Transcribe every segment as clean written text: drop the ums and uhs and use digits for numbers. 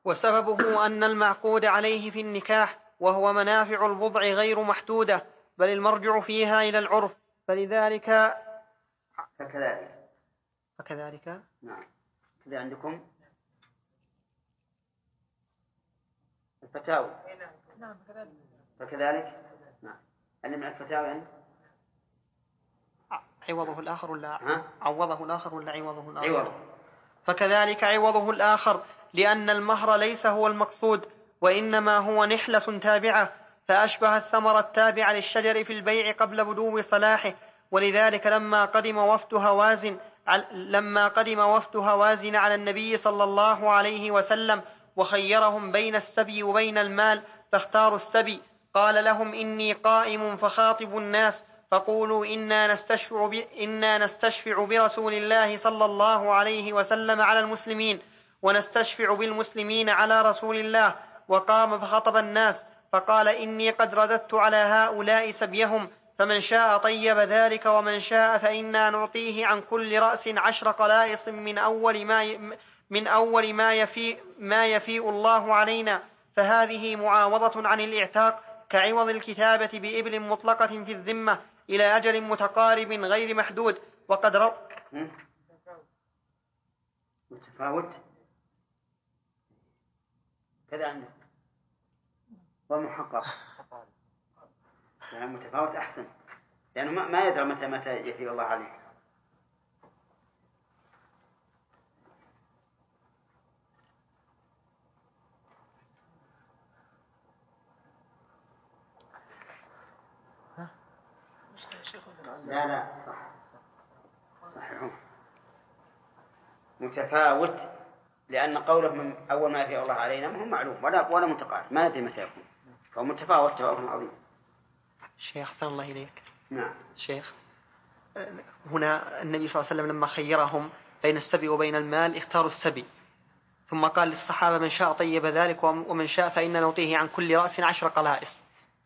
وسببه أن المعقود عليه في النكاح وهو منافع البضع غير محدودة، بل المرجع فيها إلى العرف، فلذلك فكذلك نعم. كذا عندكم الفتاوى. نعم فكذلك نعم. اللي مع الفتاوى يعني عوضه الآخر ولا عوضه الآخر ولا عوضه الآخر؟ عوض. فكذلك عوضه الآخر، لأن المهر ليس هو المقصود، وإنما هو نحلة تابعة، فأشبه الثمرة التابعة للشجر في البيع قبل بدو صلاحه. ولذلك لما قدم وفد هوازن على النبي صلى الله عليه وسلم وخيرهم بين السبي وبين المال فاختاروا السبي، قال لهم: إني قائم فخاطب الناس فقولوا إنا نستشفع برسول الله صلى الله عليه وسلم على المسلمين، ونستشفع بالمسلمين على رسول الله. وقام فخطب الناس فقال: إني قد رددت على هؤلاء سبيهم، فمن شاء طيب ذلك، ومن شاء فإنا نعطيه عن كل رأس 10 قلائص من أول ما يفيء الله علينا، فهذه معاوضة عن الاعتاق، كعوض الكتابة بإبل مطلقة في الذمة إلى أجل متقارب غير محدود. وقد متفاوت كذا عنده ومحقق، يعني متفاوت أحسن، لأنه ما يدري متى يفي الله عليه. لا صحيح متفاوت، لأن قوله من أول ما يفي الله علينا ما هو معلوم ولا متقارب، ما ندري متى يكون، فهو متفاوت تفاوت عظيم. شيخ أحسن الله إليك. نعم. شيخ، هنا النبي صلى الله عليه وسلم لما خيرهم بين السبي وبين المال اختاروا السبي، ثم قال للصحابة: من شاء طيب ذلك، ومن شاء فإن نعطيه عن كل رأس 10 قلائص.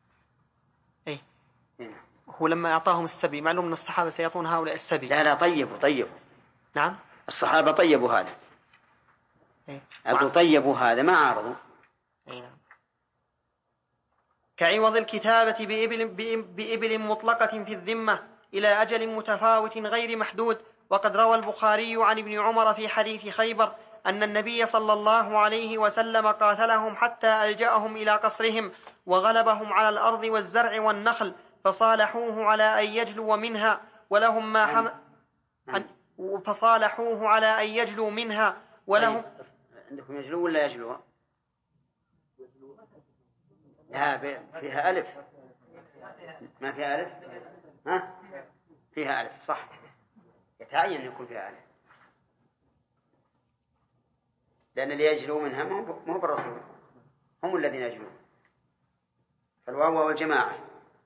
هو لما أعطاهم السبي معلوم أن الصحابة سيعطون هؤلاء السبي. لا طيبوا. نعم، الصحابة طيبوا هذا. أقول طيبوا هذا، ما عارضوا. نعم. كعوض الكتابة بإبل مطلقة في الذمة إلى أجل متفاوت غير محدود. وقد روى البخاري عن ابن عمر في حديث خيبر أن النبي صلى الله عليه وسلم قاتلهم حتى ألجأهم إلى قصرهم، وغلبهم على الأرض والزرع والنخل، فصالحوه على أن يجلوا منها ولهم عندكم يجلو ولا يجلو؟ لا فيها ألف، ما فيها ألف. فيها ألف صح، يتعين أن يكون فيها ألف، لأن اللي يجلو منها مو بالرسول، هم الذين يجلون، فالواو والجماعة.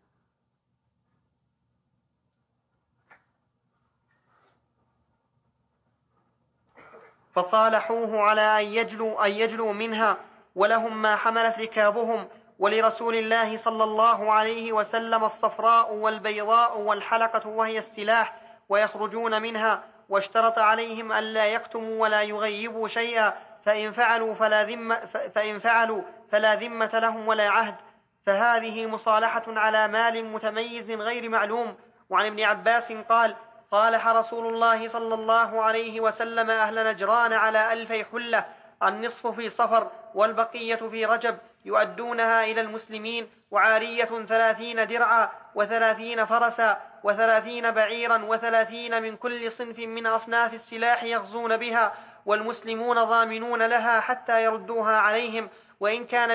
فصالحوه على أن يجلوا منها ولهم ما حملت ركابهم. ولرسول الله صلى الله عليه وسلم الصفراء والبيضاء والحلقة وهي السلاح، ويخرجون منها، واشترط عليهم ألا يكتموا ولا يغيبوا شيئا، فإن فعلوا فلا ذمة لهم ولا عهد، فهذه مصالحة على مال متميز غير معلوم. وعن ابن عباس قال: صالح رسول الله صلى الله عليه وسلم أهل نجران على 2000 حلة، النصف في صفر والبقية في رجب، يؤدونها إلى المسلمين، وعارية 30 درعا 30 فرسا 30 بعيرا 30 من كل صنف من أصناف السلاح يغزون بها، والمسلمون ضامنون لها حتى يردوها عليهم، وإن كان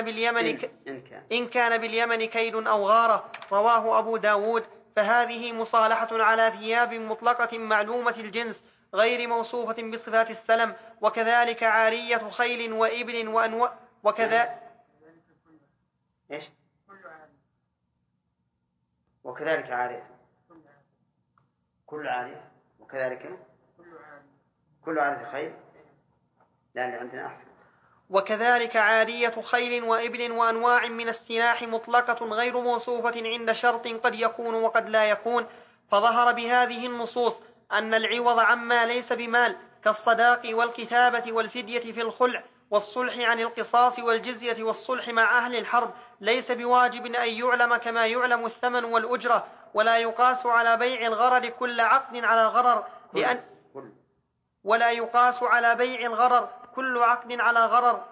باليمن كيد أو غارة. رواه أبو داود. فهذه مصالحة على ثياب مطلقة معلومة الجنس غير موصوفة بصفات السلم. وكذلك عارية خيل وإبل وأنواع، وكذلك عارية كل عارية، وكذلك كل عارية خيل. لا اللي عندنا أحسن. وكذلك عارية خيل وإبل وأنواع من السلاح مطلقة غير موصوفة عند شرط قد يكون وقد لا يكون. فظهر بهذه النصوص أن العوض عما ليس بمال كالصداق والكتابة والفدية في الخلع والصلح عن القصاص والجزية والصلح مع أهل الحرب، ليس بواجب أن يعلم كما يعلم الثمن والأجرة، ولا يقاس على بيع الغرر كل عقد على غرر، ولا يقاس على بيع الغرر كل عقد على غرر،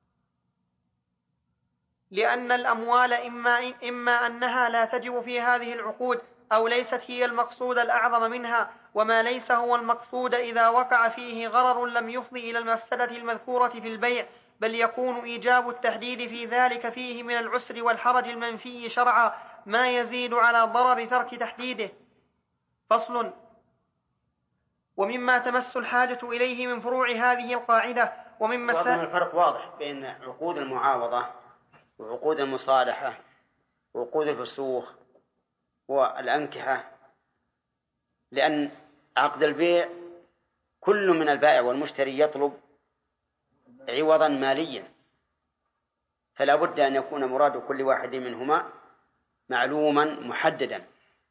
لأن الأموال إما أنها لا تجب في هذه العقود أو ليست هي المقصود الأعظم منها، وما ليس هو المقصود إذا وقع فيه غرر لم يفضي إلى المفسدة المذكورة في البيع، بل يكون إيجاب التحديد في ذلك فيه من العسر والحرج المنفي شرعا ما يزيد على ضرر ترك تحديده. فصل. ومما تمس الحاجة إليه من فروع هذه القاعدة ومما الفرق واضح بين عقود المعاوضة وعقود المصالحة وعقود الفسوخ والأنكحة، لأن عقد البيع كل من البائع والمشتري يطلب عوضا ماليا، فلا بد أن يكون مراد كل واحد منهما معلوما محددا،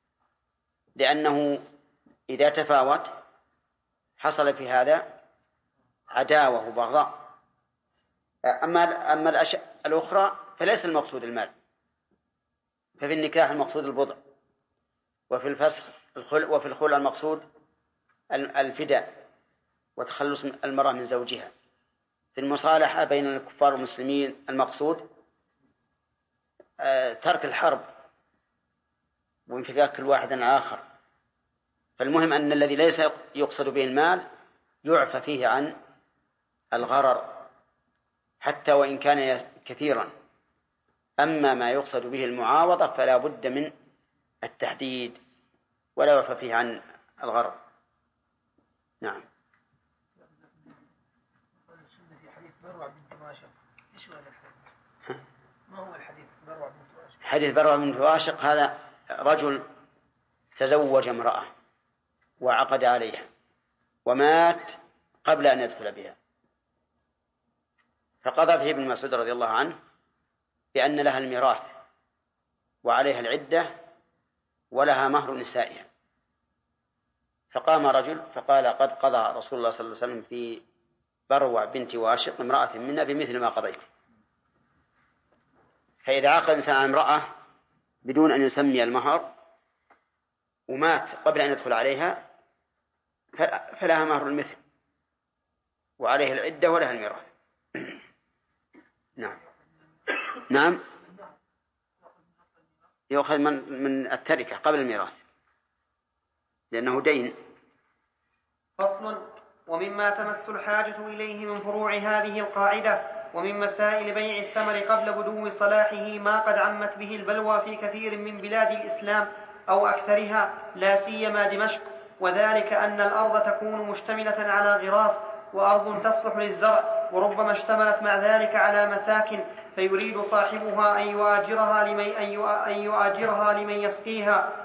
لأنه إذا تفاوت حصل في هذا عداوة وبغضاء. أما الأشياء الأخرى فليس المقصود المال، ففي النكاح المقصود البضع، وفي الفسخ وفي الخلع المقصود الفداء وتخلص المرأة من زوجها، في المصالحة بين الكفار والمسلمين المقصود ترك الحرب وانفكاك كل واحد عن الآخر. فالمهم أن الذي ليس يقصد به المال يعفى فيه عن الغرر حتى وإن كان كثيرا. أما ما يقصد به المعاوضة فلا بد من التحديد ولا يعفى فيه عن الغرر. نعم. ما هو الحديث بروع بنت واشق؟ حديث بروع بنت واشق هذا رجل تزوج امرأة وعقد عليها ومات قبل أن يدخل بها، فقضى فيه ابن مسعود رضي الله عنه بأن لها الميراث وعليها العدة ولها مهر نسائها. فقام رجل فقال قد قضى رسول الله صلى الله عليه وسلم في بروع بنت واشق امرأة منا بمثل ما قضيت. فإذا عقد الإنسان على امرأة بدون أن يسمي المهر ومات قبل أن يدخل عليها فلها مهر المثل وعليها العدة ولها الميراث. نعم. نعم، يؤخذ من التركة قبل الميراث لأنه دين. فصل. ومما تمس الحاجة إليه من فروع هذه القاعدة ومن مسائل بيع الثمر قبل بدو صلاحه ما قد عمت به البلوى في كثير من بلاد الإسلام أو أكثرها لا سيما دمشق، وذلك أن الأرض تكون مشتملة على غراس وأرض تصلح للزرع، وربما اشتملت مع ذلك على مساكن، فيريد صاحبها أن يؤاجرها لمن يسقيها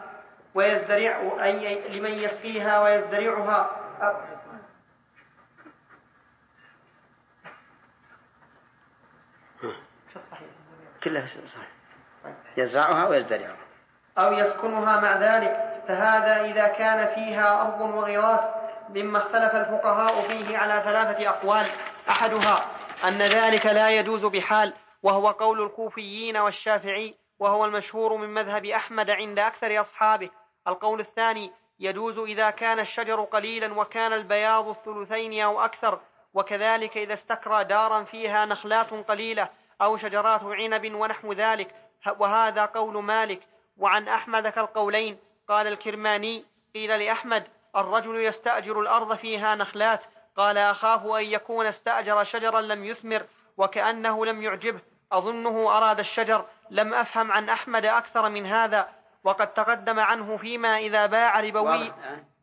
ويزدرعها كلها صحيح، يزرعها ويزدرعها أو يسكنها مع ذلك، فهذا إذا كان فيها أرض وغراس، مما اختلف الفقهاء فيه على 3 أقوال. أحدها أن ذلك لا يجوز بحال، وهو قول الكوفيين والشافعي، وهو المشهور من مذهب أحمد عند أكثر أصحابه. القول الثاني يجوز إذا كان الشجر قليلا وكان البياض 2/3 أو أكثر، وكذلك إذا استكرى دارا فيها نخلات قليلة أو شجرات عنب ونحو ذلك، وهذا قول مالك. وعن أحمد كالقولين. قال الكرماني قيل لأحمد الرجل يستأجر الأرض فيها نخلات، قال أخاف أن يكون استأجر شجرا لم يثمر وكأنه لم يعجبه، أظنه أراد الشجر، لم أفهم عن أحمد أكثر من هذا، وقد تقدم عنه فيما إذا باع ربوي.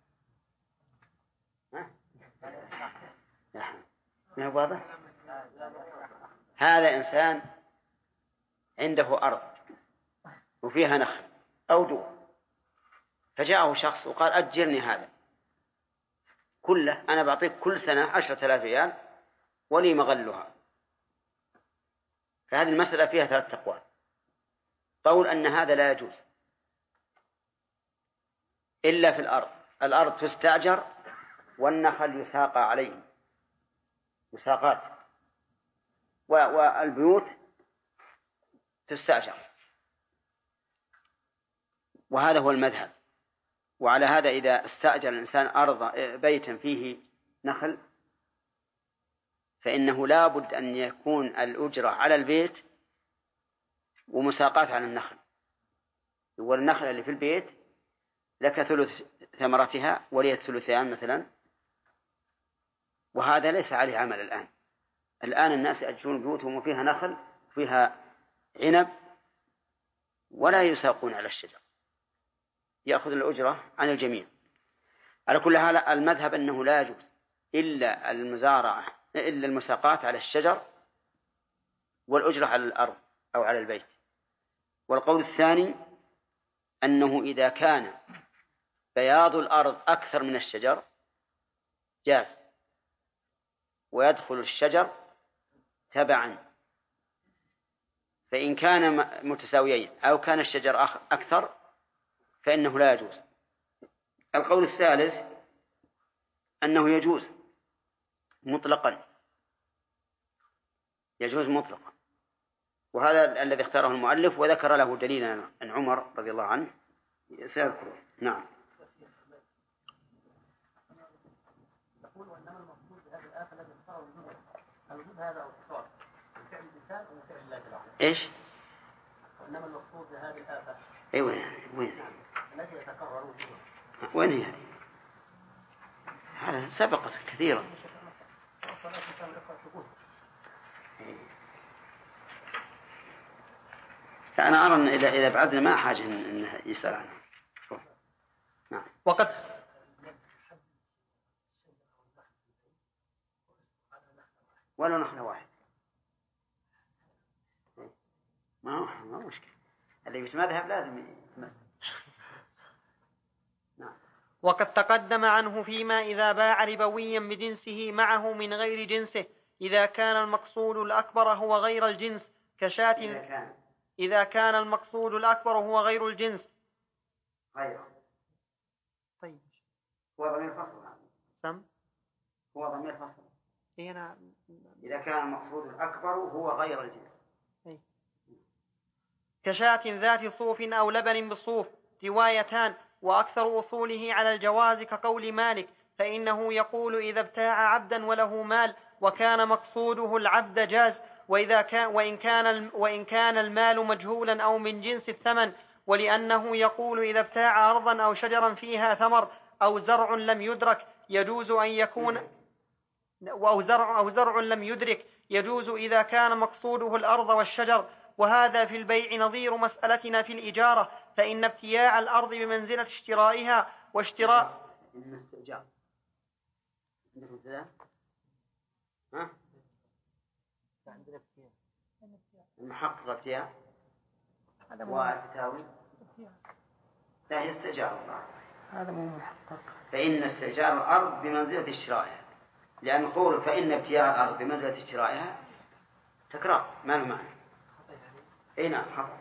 هذا إنسان عنده أرض وفيها نخل أو دور، فجاءه شخص وقال أجرني هذا كله، أنا بعطيك كل سنة 10,000 ريال ولي مغلها. فهذه المسألة فيها 3 أقوال. قول أن هذا لا يجوز إلا في الأرض تستأجر والنخل يساقى عليه مساقات، والبيوت تستأجر، وهذا هو المذهب. وعلى هذا إذا استأجر الإنسان بيتا فيه نخل فإنه لا بد أن يكون الأجرة على البيت ومساقات على النخل. والنخل اللي في البيت لك ثلث ثمرتها ولي الثلثان مثلا، وهذا ليس عليه عمل الآن الناس يأجرون بيوتهم وفيها نخل وفيها عنب ولا يساقون على الشجر، يأخذ الأجرة عن الجميع. على كل حال المذهب أنه لا يجوز إلا المساقات على الشجر والأجرة على الأرض أو على البيت. والقول الثاني أنه إذا كان بياض الأرض أكثر من الشجر جاز، ويدخل الشجر تبعا، فإن كان متساويين أو كان الشجر أكثر فإنه لا يجوز. القول الثالث أنه يجوز مطلقا، يجوز مطلقا، وهذا الذي اختاره المؤلف وذكر له دليلا عن عمر رضي الله عنه سيذكره. نعم. يقول وإنما المقصود بهذه الآفة التي اختاره الوجود هذا أو اختصار فعل الإنسان وفعل الله تعالى. إيش؟ وإنما المقصود بهذه الآفة. أي وين؟ التي يتكرر وجودها. وين هي؟ هذا سبقت كثيرا. فأنا أرى أن إذا بعدنا ما حاجة أن يسأل عنه. نعم. وقد ولو نخلة واحد ما مشكلة، اللي مش مذهب لازم يتمسك. نعم. وقد تقدم عنه فيما إذا باع ربويا بجنسه معه من غير جنسه إذا كان المقصود الأكبر هو غير الجنس كشاة. إذا كان المقصود الأكبر هو غير الجنس غيره. طيب هو ضمير فصل. سم هو ضمير فصل. هنا إذا كان المقصود الأكبر هو غير الجنس. كشاة ذات صوف أو لبن بصوف روايتان، وأكثر أصوله على الجواز كقول مالك، فإنه يقول إذا ابتاع عبدا وله مال وكان مقصوده العبد جاز، وإن كان المال مجهولا أو من جنس الثمن، ولأنه يقول إذا ابتاع أرضا أو شجرا فيها ثمر أو زرع لم يدرك يجوز أن يكون أو زرع لم يدرك يجوز إذا كان مقصوده الأرض والشجر. وهذا في البيع نظير مسألتنا في الإجارة، فإن ابتياع الأرض بمنزلة اشترائها واشتراء استئجار. المحقق ابتياع والفتاوي لا يستئجار. هذا مو محقق. فإن استئجار الأرض بمنزلة اشترائها، لأن قول فإن ابتياع الأرض بمنزلة اشترائها تكرار ما له معنى. أي نعم حق.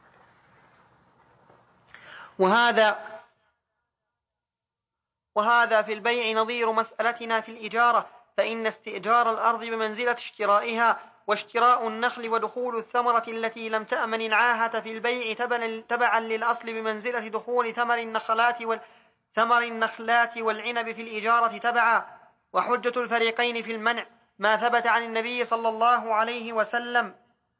وهذا في البيع نظير مسألتنا في الإجارة، فإن استئجار الأرض بمنزلة اشترائها واشتراء النخل ودخول الثمرة التي لم تأمن العاهة في البيع تبعا للأصل بمنزلة دخول ثمر النخلات والعنب في الإجارة تبعا. وحجة الفريقين في المنع ما ثبت عن النبي صلى الله عليه وسلم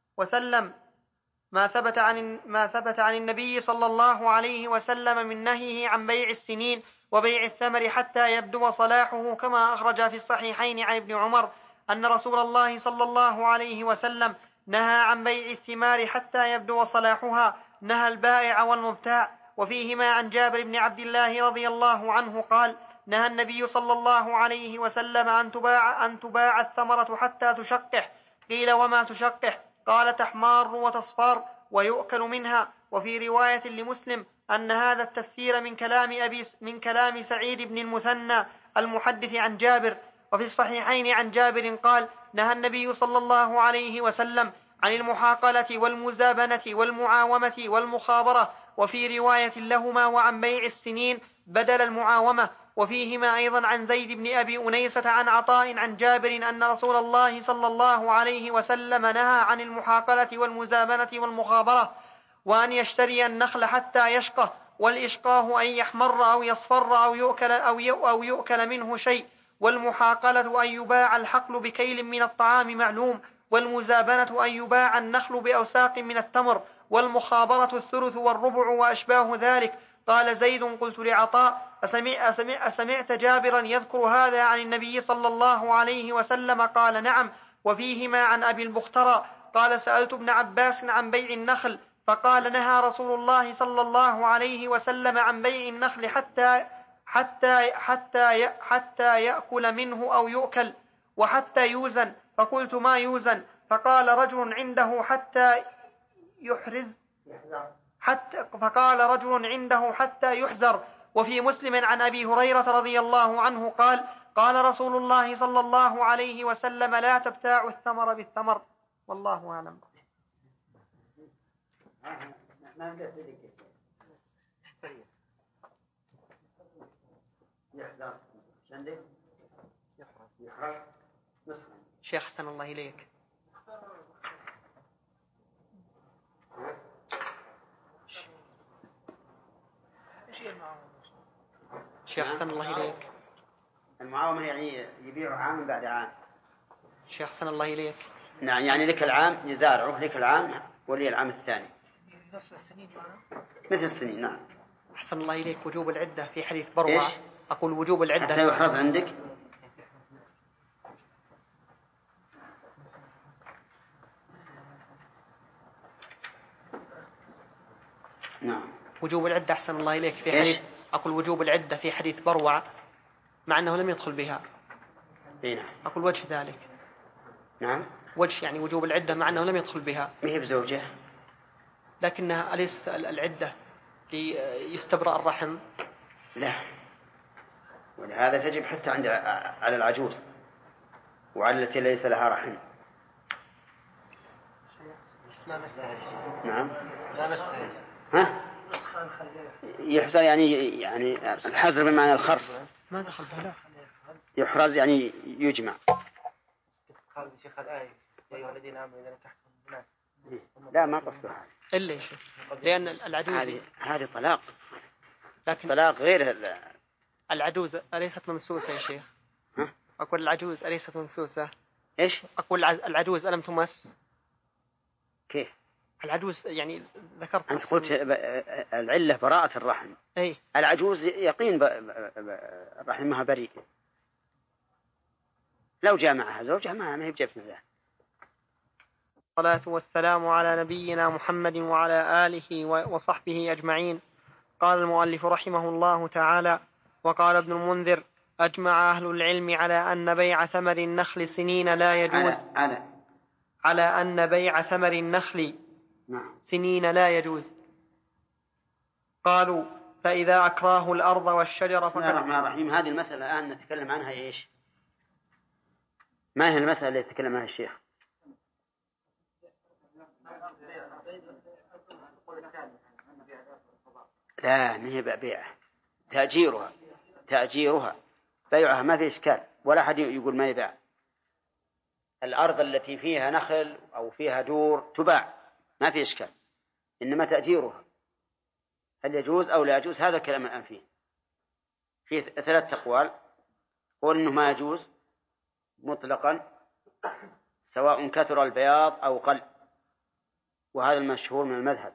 ما ثبت عن النبي صلى الله عليه وسلم من نهيه عن بيع السنين وبيع الثمر حتى يبدو صلاحه، كما أخرج في الصحيحين عن ابن عمر أن رسول الله صلى الله عليه وسلم نهى عن بيع الثمار حتى يبدو صلاحها، نهى البائع والمبتاع. وفيهما عن جابر بن عبد الله رضي الله عنه قال نهى النبي صلى الله عليه وسلم أن تباع الثمرة حتى تشقح. قيل وما تشقح؟ قال تحمار وتصفار ويؤكل منها. وفي رواية لمسلم أن هذا التفسير من كلام سعيد بن المثنى المحدث عن جابر. وفي الصحيحين عن جابر قال نهى النبي صلى الله عليه وسلم عن المحاقلة والمزابنة والمعاومة والمخابرة. وفي رواية لهما وعن بيع السنين بدل المعاومة. وفيهما أيضا عن زيد بن أبي أنيسة عن عطاء عن جابر أن رسول الله صلى الله عليه وسلم نهى عن المحاقلة والمزابنة والمخابرة، وأن يشتري النخل حتى يشقه، والإشقاه أن يحمر أو يصفر أو يؤكل منه شيء، والمحاقلة أن يباع الحقل بكيل من الطعام معلوم، والمزابنة أن يباع النخل بأوساق من التمر، والمخابرة الثلث والربع وأشباه ذلك. قال زيد: قلت لعطاء: أسمعت جابرا يذكر هذا عن النبي صلى الله عليه وسلم؟ قال: نعم. وفيهما عن أبي البخترى قال: سألت ابن عباس عن بيع النخل فقال: نهى رسول الله صلى الله عليه وسلم عن بيع النخل حتى يأكل منه أو يؤكل، وحتى يوزن. فقلت: ما يوزن؟ فقال: رجل عنده حتى يحزر. وفي مسلم عن أبي هريرة رضي الله عنه قال: قال رسول الله صلى الله عليه وسلم: لا تبتاعوا الثمر بالثمر. والله أعلم. شيخ حسن الله إليك، شيخ حسن الله إليك، المعاومة يعني يبيع عام بعد عام. شيخ حسن الله إليك، نعم، يعني لك العام يزارعه، لك العام ولي العام الثاني نفس السنين مثل السنين. نعم. أحسن الله إليك. وجوب العدة في حديث بروع. أقول وجوب العدة حتى يحرز عندك. نعم. وجوب العدة أحسن الله إليك في حديث. أقول وجوب العدة في حديث بروع مع أنه لم يدخل بها. نعم. أقول وجه ذلك. نعم. وجه يعني وجوب العدة مع أنه لم يدخل بها. ما هي بزوجة، لكنها أليست العدة ليستبرأ الرحم؟ لا، ولهذا تجب حتى على العجوز وعلى التي ليس لها رحم. نعم. ها؟ يحزر يعني الحزر بمعنى الخرص. ما دخل بها. يحرز يعني يجمع. لا، ما قصده هذا. إلا يا شيخ، لأن العجوز هذه طلاق. لكن طلاق غير العجوز أليست ممسوسة يا شيخ؟ ها؟ أقول العجوز أليست ممسوسة؟ إيش؟ أقول العجوز ألم تمس؟ كيف؟ العجوز يعني ذكرت. أنت قلت العلة براءة الرحم. أي. العجوز يقين رحمها بريء. لو جاء معها زوجها ما هي بجبت نزاع. الصلاة والسلام على نبينا محمد وعلى آله وصحبه أجمعين. قال المؤلف رحمه الله تعالى: وقال ابن المنذر: أجمع أهل العلم على أن بيع ثمر النخل سنين لا يجوز. على أن بيع ثمر النخل سنين لا يجوز. قالوا: فإذا أكراه الأرض والشجر بسم الله الرحمن الرحيم. هذه المسألة الآن نتكلم عنها إيش؟ ما هي المسألة اللي يتكلم عنها الشيخ؟ لا، ما هي بيعها، تأجيرها. بيعها ما في إشكال، ولا أحد يقول ما يباع. الأرض التي فيها نخل أو فيها دور تباع، ما في إشكال، إنما تأجيرها هل يجوز أو لا يجوز؟ هذا الكلام الآن فيه 3 أقوال. قول إنه ما يجوز مطلقا سواء كثر البياض أو قل، وهذا المشهور من المذهب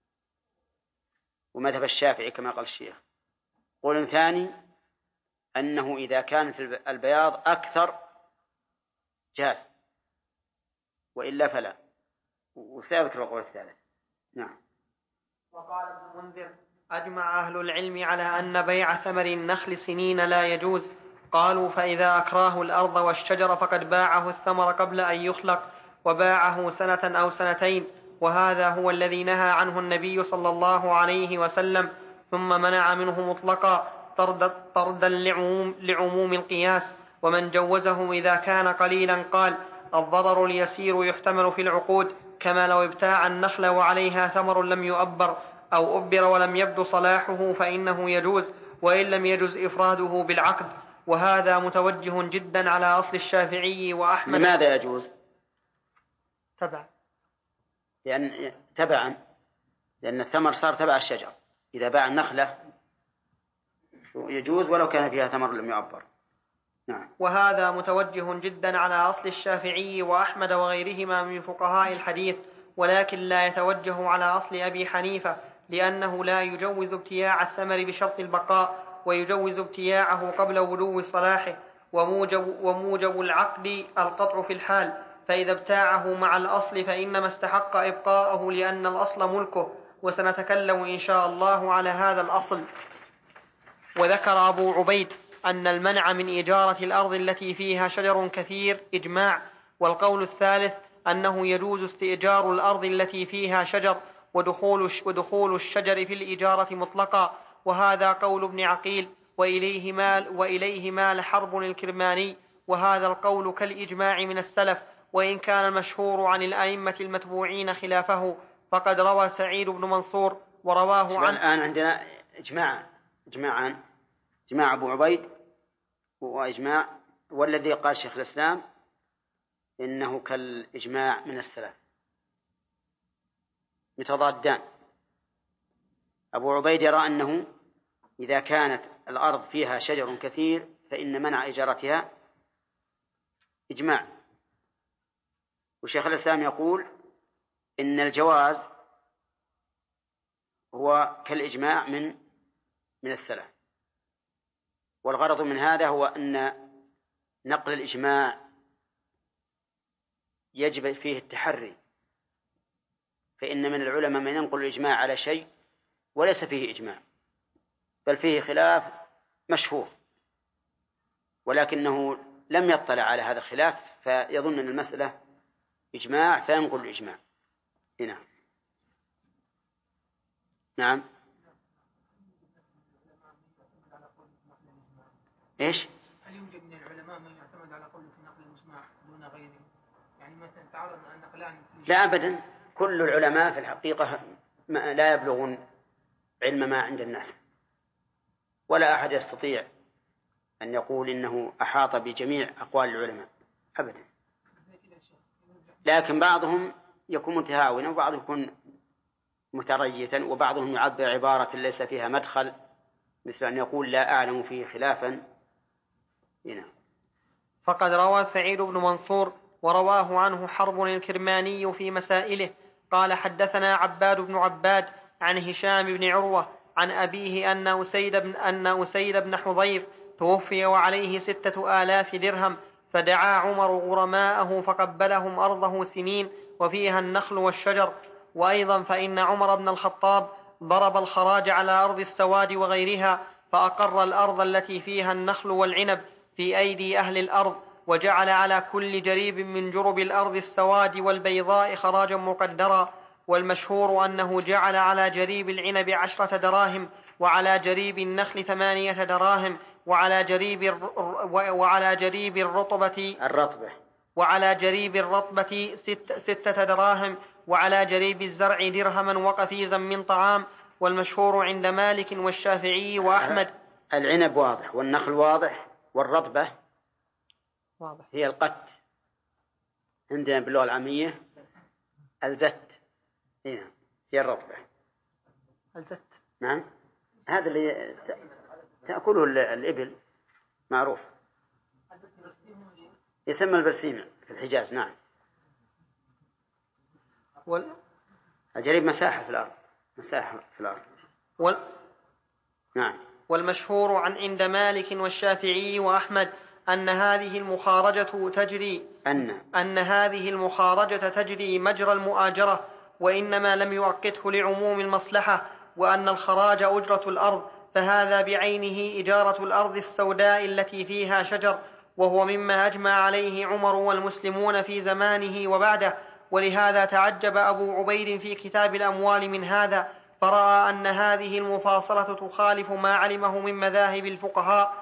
ومذهب الشافعي كما قال الشيخ. قول ثاني أنه إذا كان في البياض أكثر جاز، وإلا فلا. وسيذكر القول الثالث. نعم. وقال ابن المنذر: أجمع أهل العلم على أن بيع ثمر النخل سنين لا يجوز. قالوا: فإذا أكراه الأرض والشجر فقد باعه الثمر قبل أن يخلق، وباعه 1 أو 2 سنين، وهذا هو الذي نهى عنه النبي صلى الله عليه وسلم، ثم منع منه مطلقا طردا لعموم القياس. ومن جوزه إذا كان قليلا قال: الضرر اليسير يحتمل في العقود، كما لو ابتاع النخل وعليها ثمر لم يؤبر، أو أبر ولم يبدو صلاحه فإنه يجوز. وإن لم يجز إفراده بالعقد، وهذا متوجه جدا على أصل الشافعي وأحمد. لماذا يجوز؟ تبعا لأن الثمر صار تبع الشجر. إذا باع النخلة يجوز ولو كان فيها ثمر لم يعبر. نعم. وهذا متوجه جدا على أصل الشافعي وأحمد وغيرهما من فقهاء الحديث، ولكن لا يتوجه على أصل أبي حنيفة، لأنه لا يجوز ابتياع الثمر بشرط البقاء، ويجوز ابتياعه قبل ولو صلاحه، وموجب العقد القطع في الحال، فإذا ابتاعه مع الأصل فإنما استحق إبقاءه لأن الأصل ملكه، وسنتكلم إن شاء الله على هذا الأصل. وذكر أبو عبيد أن المنع من إجارة الأرض التي فيها شجر كثير إجماع، والقول الثالث أنه يجوز استئجار الأرض التي فيها شجر ودخول الشجر في الإجارة مطلقا، وهذا قول ابن عقيل، وإليه مال حرب الكرماني، وهذا القول كالإجماع من السلف، وإن كان المشهور عن الأئمة المتبوعين خلافه، فقد روى سعيد بن منصور ورواه عنه. الآن عندنا إجماع أبو عبيد وإجماع، والذي قال شيخ الإسلام إنه كالإجماع من السلف، متضادان. أبو عبيد يرى أنه إذا كانت الأرض فيها شجر كثير فإن منع إجارتها إجماع، وشيخ الإسلام يقول إن الجواز هو كالإجماع من السلف. والغرض من هذا هو أن نقل الإجماع يجب فيه التحري، فإن من العلماء من ينقل الإجماع على شيء وليس فيه إجماع، بل فيه خلاف مشهور، ولكنه لم يطلع على هذا الخلاف فيظن أن المسألة إجماع فينقل الإجماع. هنا نعم. إيش؟ هل يوجد من العلماء من يعتمد على قوله في نقل الإجماع دون غيره؟ يعني مثلا تعرض أن نقلان. لا أبدا، كل العلماء في الحقيقة لا يبلغون علم ما عند الناس، ولا أحد يستطيع أن يقول إنه أحاط بجميع أقوال العلماء أبدا، لكن بعضهم يكون متهاونا وبعضهم يكون متريثا، وبعضهم يعبر عبارة ليس فيها مدخل، مثل أن يقول لا أعلم فيه خلافا. هنا. فقد روى سعيد بن منصور ورواه عنه حرب الكرماني في مسائله قال حدثنا عباد بن عباد عن هشام بن عروة عن أبيه أن أسيد بن حضير توفي وعليه 6000 درهم، فدعا عمر غرماءه فقبلهم أرضه سنين وفيها النخل والشجر. وأيضا فإن عمر بن الخطاب ضرب الخراج على أرض السواد وغيرها، فأقر الأرض التي فيها النخل والعنب في أيدي أهل الأرض، وجعل على كل جريب من جرب الأرض السواد والبيضاء خراجا مقدرا. والمشهور أنه جعل على جريب العنب 10 دراهم، وعلى جريب النخل 8 دراهم، وعلى جريب الرطبة 6 دراهم، وعلى جريب الزرع درهما وقفيزا من طعام. والمشهور عند مالك والشافعي وأحمد. العنب واضح، والنخل واضح، والرطبة واضح. هي القت عندنا باللغة العامية الزت. هنا هي الرطبة الزت. نعم، هذا اللي تأكله الإبل معروف، يسمى البرسيم في الحجاز. نعم. الجريب مساحة في الأرض. نعم. والمشهور عند مالك والشافعي وأحمد أن هذه المخارجة تجري مجرى المؤاجرة، وإنما لم يؤقته لعموم المصلحة، وأن الخراج أجرة الأرض، فهذا بعينه إجارة الأرض السوداء التي فيها شجر، وهو مما أجمع عليه عمر والمسلمون في زمانه وبعده. ولهذا تعجب أبو عبيد في كتاب الأموال من هذا، فرأى أن هذه المفاصلة تخالف ما علمه من مذاهب الفقهاء.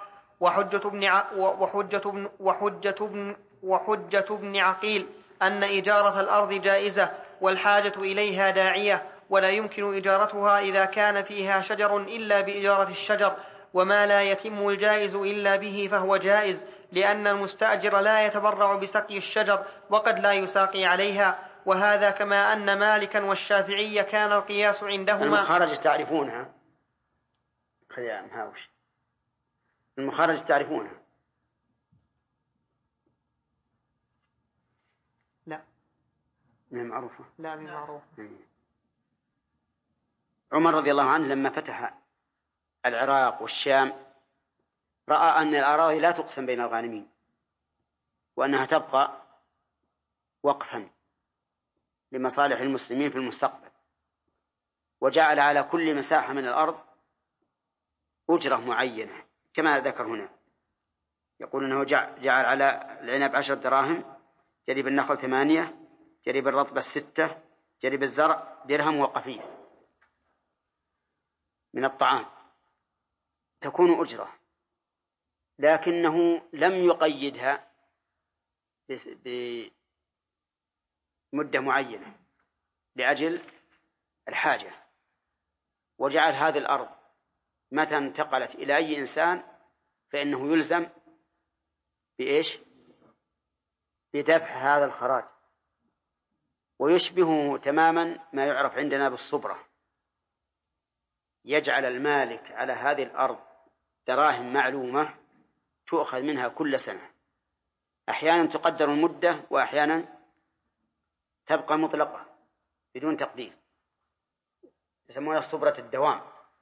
وحجة ابن عقيل أن إجارة الأرض جائزة، والحاجة إليها داعية، ولا يمكن إجارتها إذا كان فيها شجر إلا بإجارة الشجر، وما لا يتم الجائز إلا به فهو جائز، لأن المستأجر لا يتبرع بسقي الشجر وقد لا يساقي عليها. وهذا كما أن مالكا والشافعية كان القياس عندهما. المخارج تعرفونها؟ المخارج تعرفونها؟ لا معروفة. لا معروفة. عمر رضي الله عنه لما فتح العراق والشام رأى أن الأراضي لا تقسم بين الغانمين، وأنها تبقى وقفا لمصالح المسلمين في المستقبل، وجعل على كل مساحة من الأرض أجرة معينة كما ذكر هنا. يقول أنه جعل على العنب 10 دراهم، جريب النخل 8، جريب الرطب 6، جريب الزرع درهم وقفية من الطعام، تكون أجرة، لكنه لم يقيدها بمدة معينة لأجل الحاجة، وجعل هذه الأرض متى انتقلت إلى أي إنسان فإنه يلزم بإيش؟ بدفع هذا الخراج. ويشبهه تماما ما يعرف عندنا بالصبرة، يجعل المالك على هذه الأرض دراهم معلومة تؤخذ منها كل سنة، أحيانا تقدر المدة وأحيانا تبقى مطلقة بدون تقدير، يسمونها صبرة الدوام.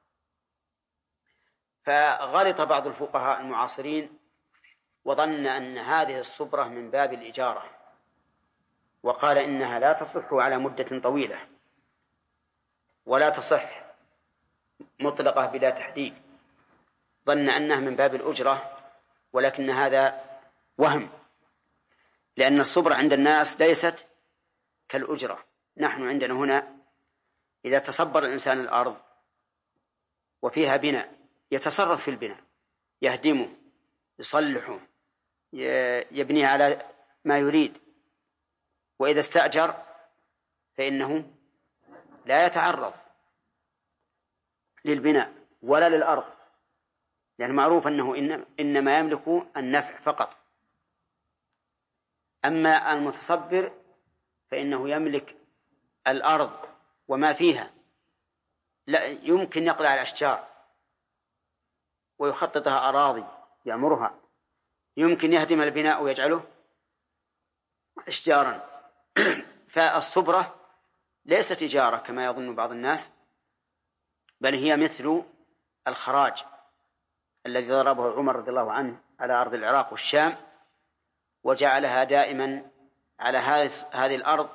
فغلط بعض الفقهاء المعاصرين وظن أن هذه الصبرة من باب الإجارة، وقال إنها لا تصح على مدة طويلة، ولا تصح مطلقة بلا تحديد، ظن أنها من باب الأجرة، ولكن هذا وهم، لأن الصبرة عند الناس ليست كالأجرة. نحن عندنا هنا إذا تصبر الإنسان الأرض وفيها بناء يتصرف في البناء، يهدمه، يصلحه، يبني على ما يريد. وإذا استأجر فإنه لا يتعرض للبناء ولا للأرض، لأن معروف أنه إنما يملك النفع فقط. أما المتصبر فإنه يملك الأرض وما فيها، لا يمكن يقلع الأشجار ويخططها أراضي يعمرها، يمكن يهدم البناء ويجعله أشجارا. فالصبرة ليست تجارة كما يظن بعض الناس، بل هي مثل الخراج الذي ضربه عمر رضي الله عنه على أرض العراق والشام، وجعلها دائما على هذه الأرض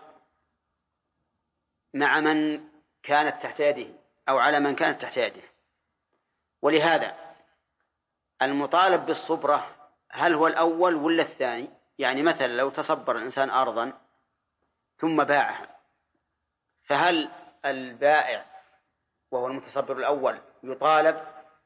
مع من كانت تحت يده أو على من كانت تحت يده. ولهذا المطالب بالصبرة هل هو الأول ولا الثاني؟ يعني مثلا لو تصبر الإنسان أرضا ثم باعها، فهل البائع وهو المتصبر الأول يطالب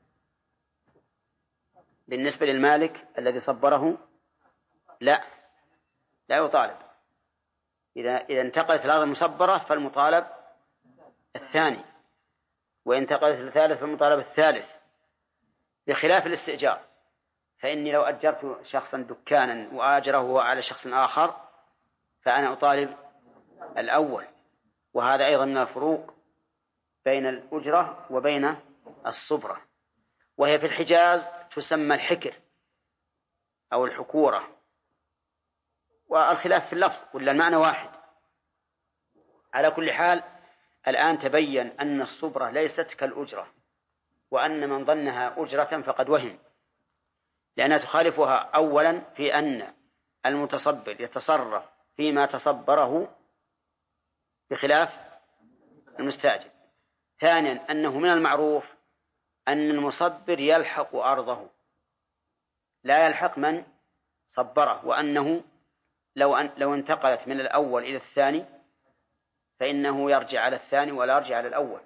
بالنسبة للمالك الذي صبره؟ لا يطالب. إذا انتقلت الأرض المصبرة فالمطالب الثاني، وإن انتقلت الثالث فالمطالب الثالث، بخلاف الاستئجار. فإني لو أجرت شخصا دكانا وآجره على شخص آخر فأنا أطالب الأول. وهذا أيضا من الفروق بين الأجرة وبين الصبرة، وهي في الحجاز تسمى الحكر أو الحكورة، والخلاف في اللفظ ولا المعنى واحد. على كل حال الآن تبين أن الصبرة ليست كالأجرة، وأن من ظنها أجرة فقد وهم، لأنها تخالفها أولا في أن المتصبر يتصرف فيما تصبره بخلاف المستأجر. ثانيا أنه من المعروف أن المصبر يلحق أرضه لا يلحق من صبره، وأنه لو انتقلت من الأول إلى الثاني فإنه يرجع على الثاني ولا يرجع على الأول.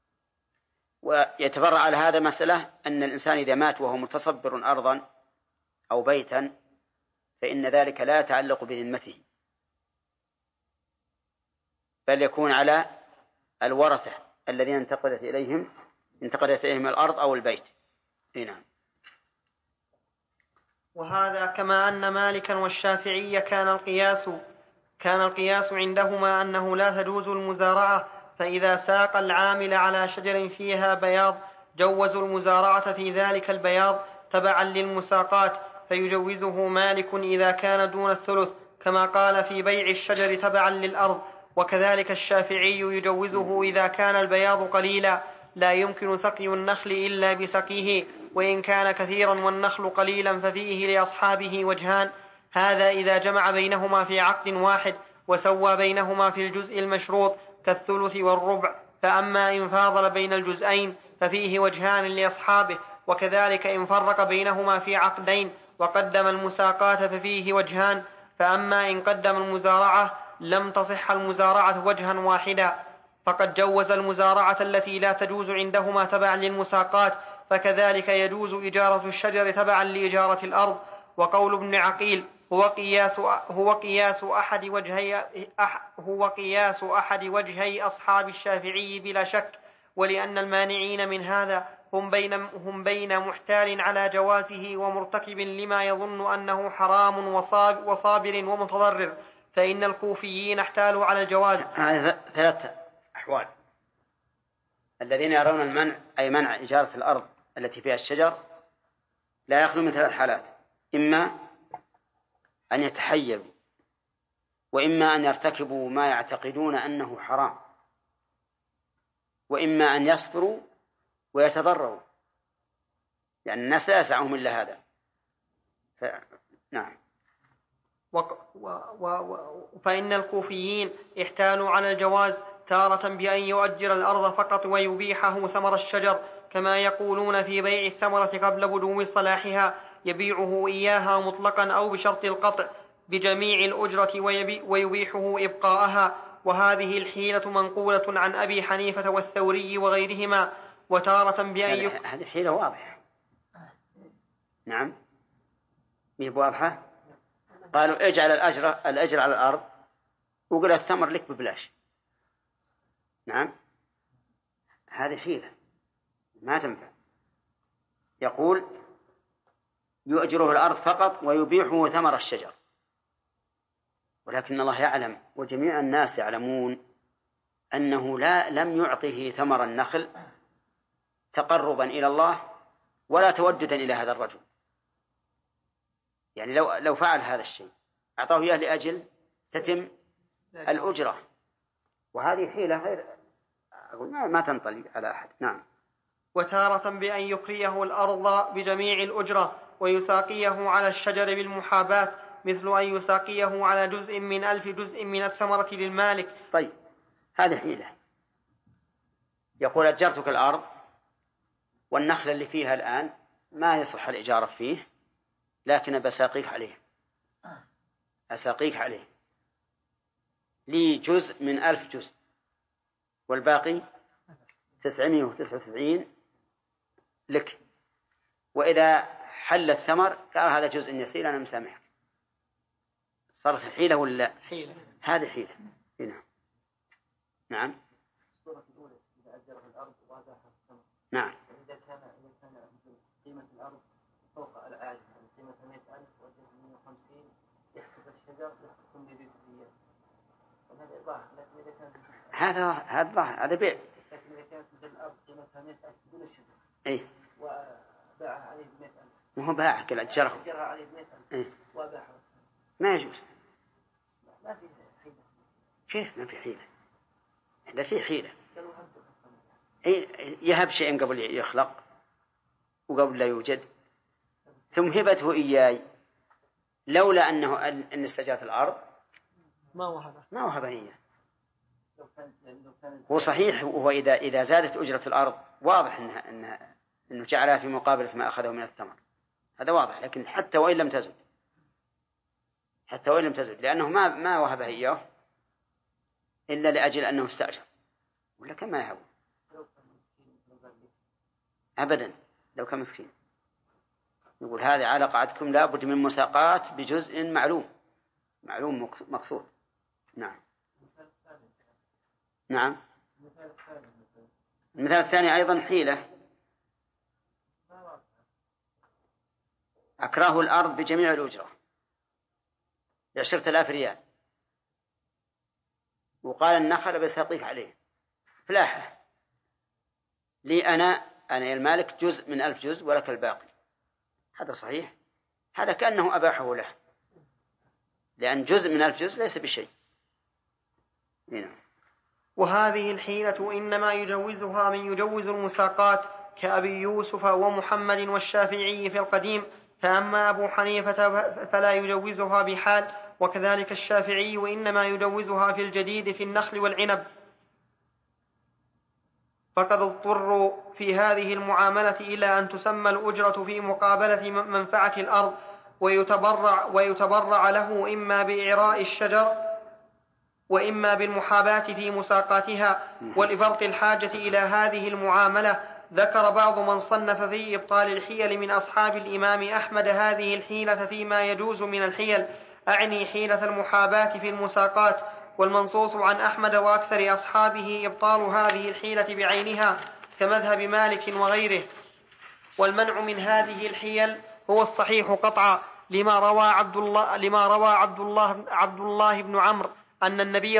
ويتفرع على هذا مسألة أن الإنسان إذا مات وهو متصبر أرضا أو بيتا فإن ذلك لا يتعلق بذمته، بل يكون على الورثة الذين انتقلت إليهم الأرض أو البيت. نعم. وهذا كما أن مالكا والشافعي كان القياس عندهما أنه لا تجوز المزارعة، فإذا ساق العامل على شجر فيها بياض جوزوا المزارعة في ذلك البياض تبعا للمساقات، فيجوزه مالك إذا كان دون الثلث، كما قال في بيع الشجر تبعا للأرض. وكذلك الشافعي يجوزه إذا كان البياض قليلا لا يمكن سقي النخل إلا بسقيه، وإن كان كثيرا والنخل قليلا ففيه لأصحابه وجهان: هذا إذا جمع بينهما في عقد واحد وسوى بينهما في الجزء المشروط كالثلث والربع، فأما إن فاضل بين الجزئين ففيه وجهان لأصحابه، وكذلك إن فرق بينهما في عقدين وقدم المساقات ففيه وجهان، فأما إن قدم المزارعة لم تصح المزارعة وجها واحدا. فقد جوز المزارعة التي لا تجوز عندهما تبعا للمساقات، فكذلك يجوز إجارة الشجر تبعا لإجارة الأرض. وقول ابن عقيل هو قياس أحد وجهي أصحاب الشافعي بلا شك، ولأن المانعين من هذا هم بين محتال على جوازه ومرتكب لما يظن أنه حرام وصابر ومتضرر، فإن الكوفيين احتالوا على الجواز. هذه ثلاثة أحوال: الذين يرون المنع أي منع إجارة الأرض التي فيها الشجر لا يخلو من ثلاث حالات: إما أن يتحيلوا، وإما أن يرتكبوا ما يعتقدون أنه حرام، وإما أن يصبروا ويتضرروا، يعني الناس لا يسعهم إلا هذا. نعم. فإن الكوفيين احتالوا على الجواز تارة بأن يؤجر الأرض فقط ويبيحه ثمر الشجر، كما يقولون في بيع الثمرة قبل بدو صلاحها يبيعه إياها مطلقا أو بشرط القطع بجميع الأجرة ويبيحه إبقاءها، وهذه الحيلة منقولة عن أبي حنيفة والثوري وغيرهما. وتارة بأن هذه حيلة واضحة. نعم، مي واضحة. قالوا اجعل الأجر على الأرض وقل الثمر لك ببلاش. نعم، هذه حيلة ما تنفع. يقول يؤجره الأرض فقط ويبيحه ثمر الشجر، ولكن الله يعلم وجميع الناس يعلمون أنه لم يعطه ثمر النخل تقربا إلى الله ولا توددا إلى هذا الرجل. يعني لو فعل هذا الشيء أعطاه إياه لأجل تتم الأجرة، وهذه حيلة غير أقول ما تنطلي على أحد. نعم. وتارة بأن يكريه الأرض بجميع الأجرة ويساقيه على الشجر بالمحاباة، مثل أن يساقيه على جزء من 1000 جزء من الثمرة للمالك. طيب، هذه حيلة. يقول أجرتك الأرض والنخل اللي فيها الآن ما يصح الإجارة فيه، لكن بساقيك عليه لي جزء من 1000 جزء، والباقي 999 لك، وإذا حل الثمر قال هذا جزء يسير أنا مسامحك. صارت حيلة ولا لا؟ حيلة. هذه حيلة. هنا. نعم. الصورة الأولى إذا أجره الأرض وأباحها الثمر. نعم. إذا كان قيمة الأرض فوق العادة، يعني قيمة 100,000 وجهة 150 يحسب الشجر يحكم ببيع. وهذا إضاحة. لكن إذا كان هذا بيع. لكن إذا كانت الأرض قيمتها 100,000 دون الشجر. إيه. وباعها عليه ب100,000. وهو باع كلا أجره. أجرها عليه ب100,000. إيه. وأباحها. ما يجوز. ما في حيلة. كيف ما في حيلة؟ لا في حيلة. إيه، يهب شيء قبل يخلق وقبل لا يوجد، ثم هبته إياي، لولا أن استجارت الأرض ما وهبها إياه. هو صحيح، وهو إذا زادت أجرة الأرض واضح إنه جعلها في مقابلة ما أخذه من الثمر، هذا واضح. لكن حتى وإن لم تزد لأنه ما وهبها إياه إلا لأجل أنه استأجر، ولا كان ما يهوى أبدا. لو كان مسكين يقول هذه على قاعدتكم لابد من مساقات بجزء معلوم مقصود. نعم. نعم. المثال الثاني أيضا حيلة. أكراه الأرض بجميع الأجرة ب10,000 ريال، وقال النخل بسأقيف عليه فلاحة لي أنا المالك جزء من 1000 جزء ولك الباقي. هذا صحيح، هذا كأنه أباحه له، لأن جزء من 1000 جزء ليس بشيء. هنا. وهذه الحيلة إنما يجوزها من يجوز المساقات كأبي يوسف ومحمد والشافعي في القديم، فأما أبو حنيفة فلا يجوزها بحال، وكذلك الشافعي وإنما يجوزها في الجديد في النخل والعنب. فقد اضطروا في هذه المعاملة إلى أن تسمى الأجرة في مقابلة منفعة الأرض، ويتبرع له إما بإعراء الشجر وإما بالمحاباة في مساقاتها. ولفرط الحاجة إلى هذه المعاملة ذكر بعض من صنف في إبطال الحيل من أصحاب الإمام أحمد هذه الحيلة فيما يجوز من الحيل، أعني حيلة المحاباة في المساقات. والمنصوص عن أحمد وأكثر أصحابه إبطال هذه الحيلة بعينها كمذهب مالك وغيره. والمنع من هذه الحيل هو الصحيح قطعا، لما روى عبد الله بن عمرو أن النبي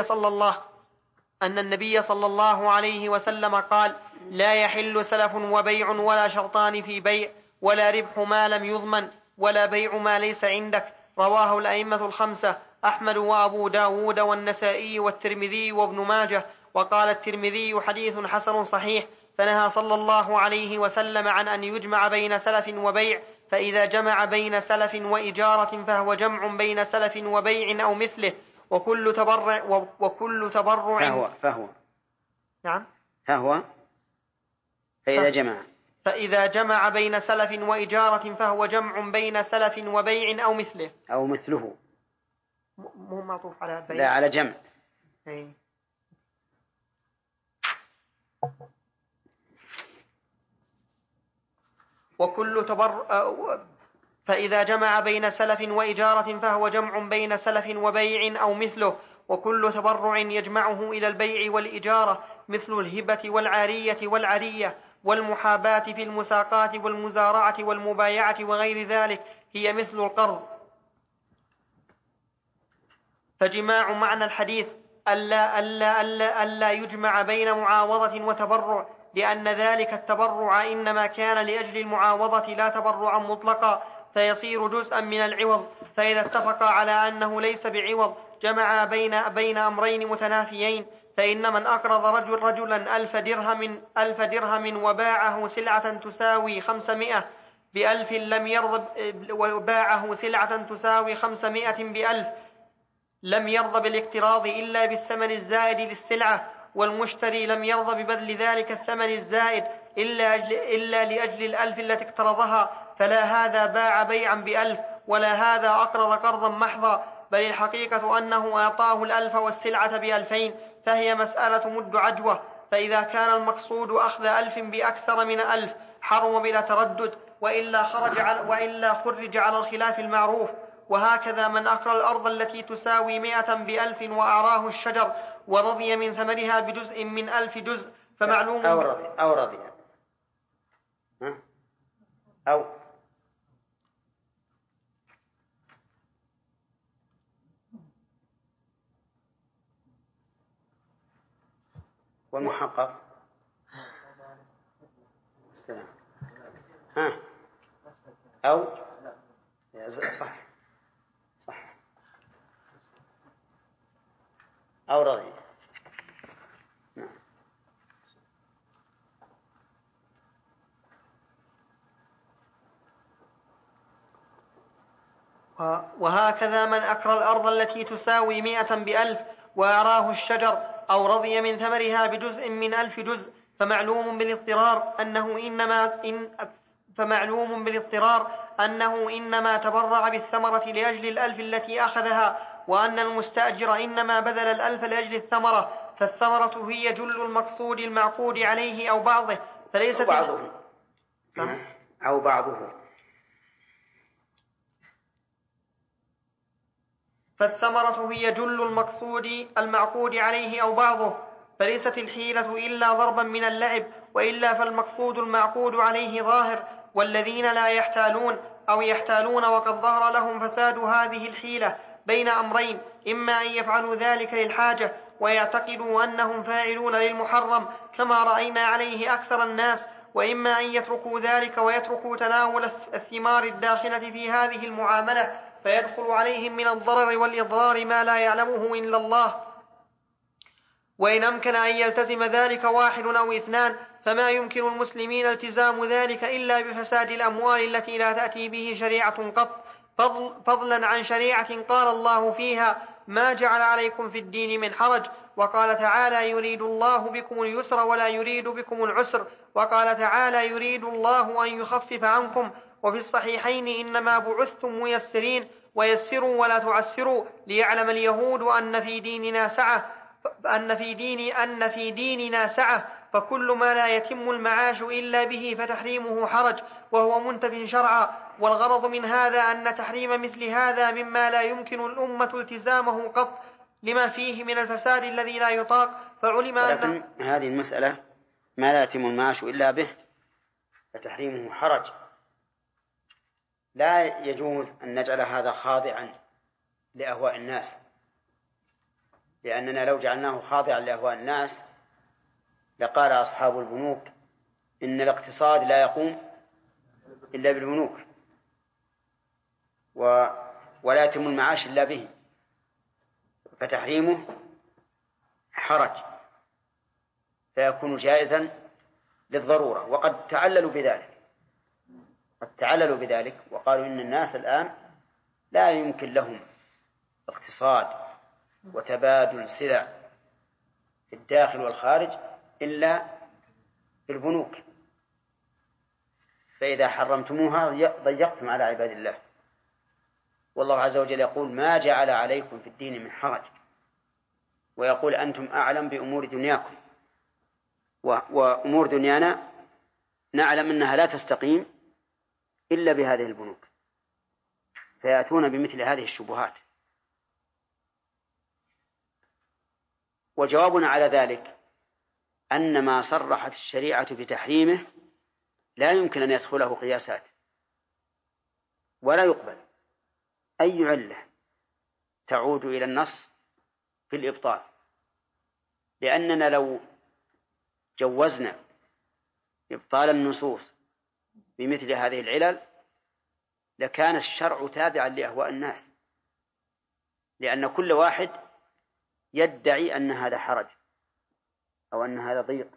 صلى الله عليه وسلم قال: لا يحل سلف وبيع ولا شرطان في بيع، ولا ربح ما لم يضمن، ولا بيع ما ليس عندك. رواه الأئمة الخمسة أحمد وأبو داود والنسائي والترمذي وابن ماجه. وقال الترمذي: حديث حسن صحيح. فنهى صلى الله عليه وسلم عن أن يجمع بين سلف وبيع، فإذا جمع بين سلف وإجارة فهو جمع بين سلف وبيع أو مثله. وكل تبرع نعم فإذا جمع بين سلف وإجارة فهو جمع بين سلف وبيع أو مثله مو معطوف على بيع، لا على جمع. فإذا جمع بين سلف وإجارة فهو جمع بين سلف وبيع أو مثله. وكل تبرع يجمعه إلى البيع والإجارة مثل الهبة والعارية والعرية والمحاباة في المساقات والمزارعة والمبايعة وغير ذلك هي مثل القرض. فجماع معنى الحديث ألا يجمع بين معاوضة وتبرع، لأن ذلك التبرع إنما كان لأجل المعاوضة لا تبرعا مطلقا، فيصير جزءا من العوض. فإذا اتفقا على أنه ليس بعوض جمعا بين أمرين متنافيين. فإن من أقرض رجلا 1000 درهم وباعه سلعة تساوي 500 ب1000 لم يرضى بالاقتراض إلا بالثمن الزائد للسلعة، والمشتري لم يرضى ببذل ذلك الثمن الزائد إلا لأجل 1000 التي اقترضها، فلا هذا باع بيعا ب1000 ولا هذا أقرض قرضا محضا، بل الحقيقة أنه أعطاه 1000 والسلعة ب2000، فهي مسألة مد عجوة. فإذا كان المقصود أخذ 1000 بأكثر من 1000 حرم بلا تردد، وإلا خرج على الخلاف المعروف. وهكذا من أقرى الأرض التي تساوي 100 ب1000 وأعراه الشجر ورضي من ثمرها بجزء من 1000 جزء، فمعلوم أو رضي أو والمحقق أو صح أو رضي. وهكذا من أكرى الأرض التي تساوي 100 ب1000 وأعراه الشجر أو رضي من ثمرها بجزء من 1000 جزء، فمعلوم بالاضطرار أنه إنما تبرع بالثمرة لأجل 1000 التي أخذها، وأن المستأجر إنما بذل 1000 لأجل الثمرة، فالثمرة هي جل المقصود المعقود عليه أو بعضه، فليست أو بعضه. فالثمرة هي جل المقصود المعقود عليه أو بعضه، فليست الحيلة إلا ضربا من اللعب، وإلا فالمقصود المعقود عليه ظاهر. والذين لا يحتالون أو يحتالون وقد ظهر لهم فساد هذه الحيلة بين أمرين: إما أن يفعلوا ذلك للحاجة ويعتقدوا أنهم فاعلون للمحرم كما رأينا عليه أكثر الناس، وإما أن يتركوا ذلك ويتركوا تناول الثمار الداخلة في هذه المعاملة، فيدخل عليهم من الضرر والإضرار ما لا يعلمه إلا الله. وإن أمكن أن يلتزم ذلك واحد أو اثنان فما يمكن المسلمين التزام ذلك إلا بفساد الأموال التي لا تأتي به شريعة قط، فضلا عن شريعة قال الله فيها: ما جعل عليكم في الدين من حرج. وقال تعالى: يريد الله بكم اليسر ولا يريد بكم العسر. وقال تعالى: يريد الله أن يخفف عنكم. وفي الصحيحين: إنما بعثتم ميسرين ويسروا ولا تعسروا ليعلم اليهود أن في ديننا سعة، فكل ما لا يتم المعاش إلا به فتحريمه حرج وهو منتف شرعا. والغرض من هذا أن تحريم مثل هذا مما لا يمكن الأمة التزامه قط لما فيه من الفساد الذي لا يطاق، فعلم أن هذه المسألة ما لا يتم المعاش إلا به فتحريمه حرج. لا يجوز أن نجعل هذا خاضعا لأهواء الناس، لأننا لو جعلناه خاضعا لأهواء الناس لقال أصحاب البنوك إن الاقتصاد لا يقوم إلا بالبنوك ولا يتم المعاش إلا به، فتحريمه حرج فيكون جائزا للضرورة. وقد تعللوا بذلك وقالوا إن الناس الآن لا يمكن لهم اقتصاد وتبادل سلع في الداخل والخارج إلا في البنوك، فإذا حرمتموها ضيقتم على عباد الله. والله عز وجل يقول: ما جعل عليكم في الدين من حرج، ويقول: أنتم أعلم بأمور دنياكم، وأمور دنيانا نعلم أنها لا تستقيم إلا بهذه البنوك، فيأتون بمثل هذه الشبهات. وجوابنا على ذلك أن ما صرحت الشريعة بتحريمه لا يمكن أن يدخله قياسات ولا يقبل أي علة تعود إلى النص في الإبطال، لأننا لو جوزنا إبطال النصوص بمثل هذه العلل لكان الشرع تابعا لأهواء الناس، لأن كل واحد يدعي أن هذا حرج أو أن هذا ضيق.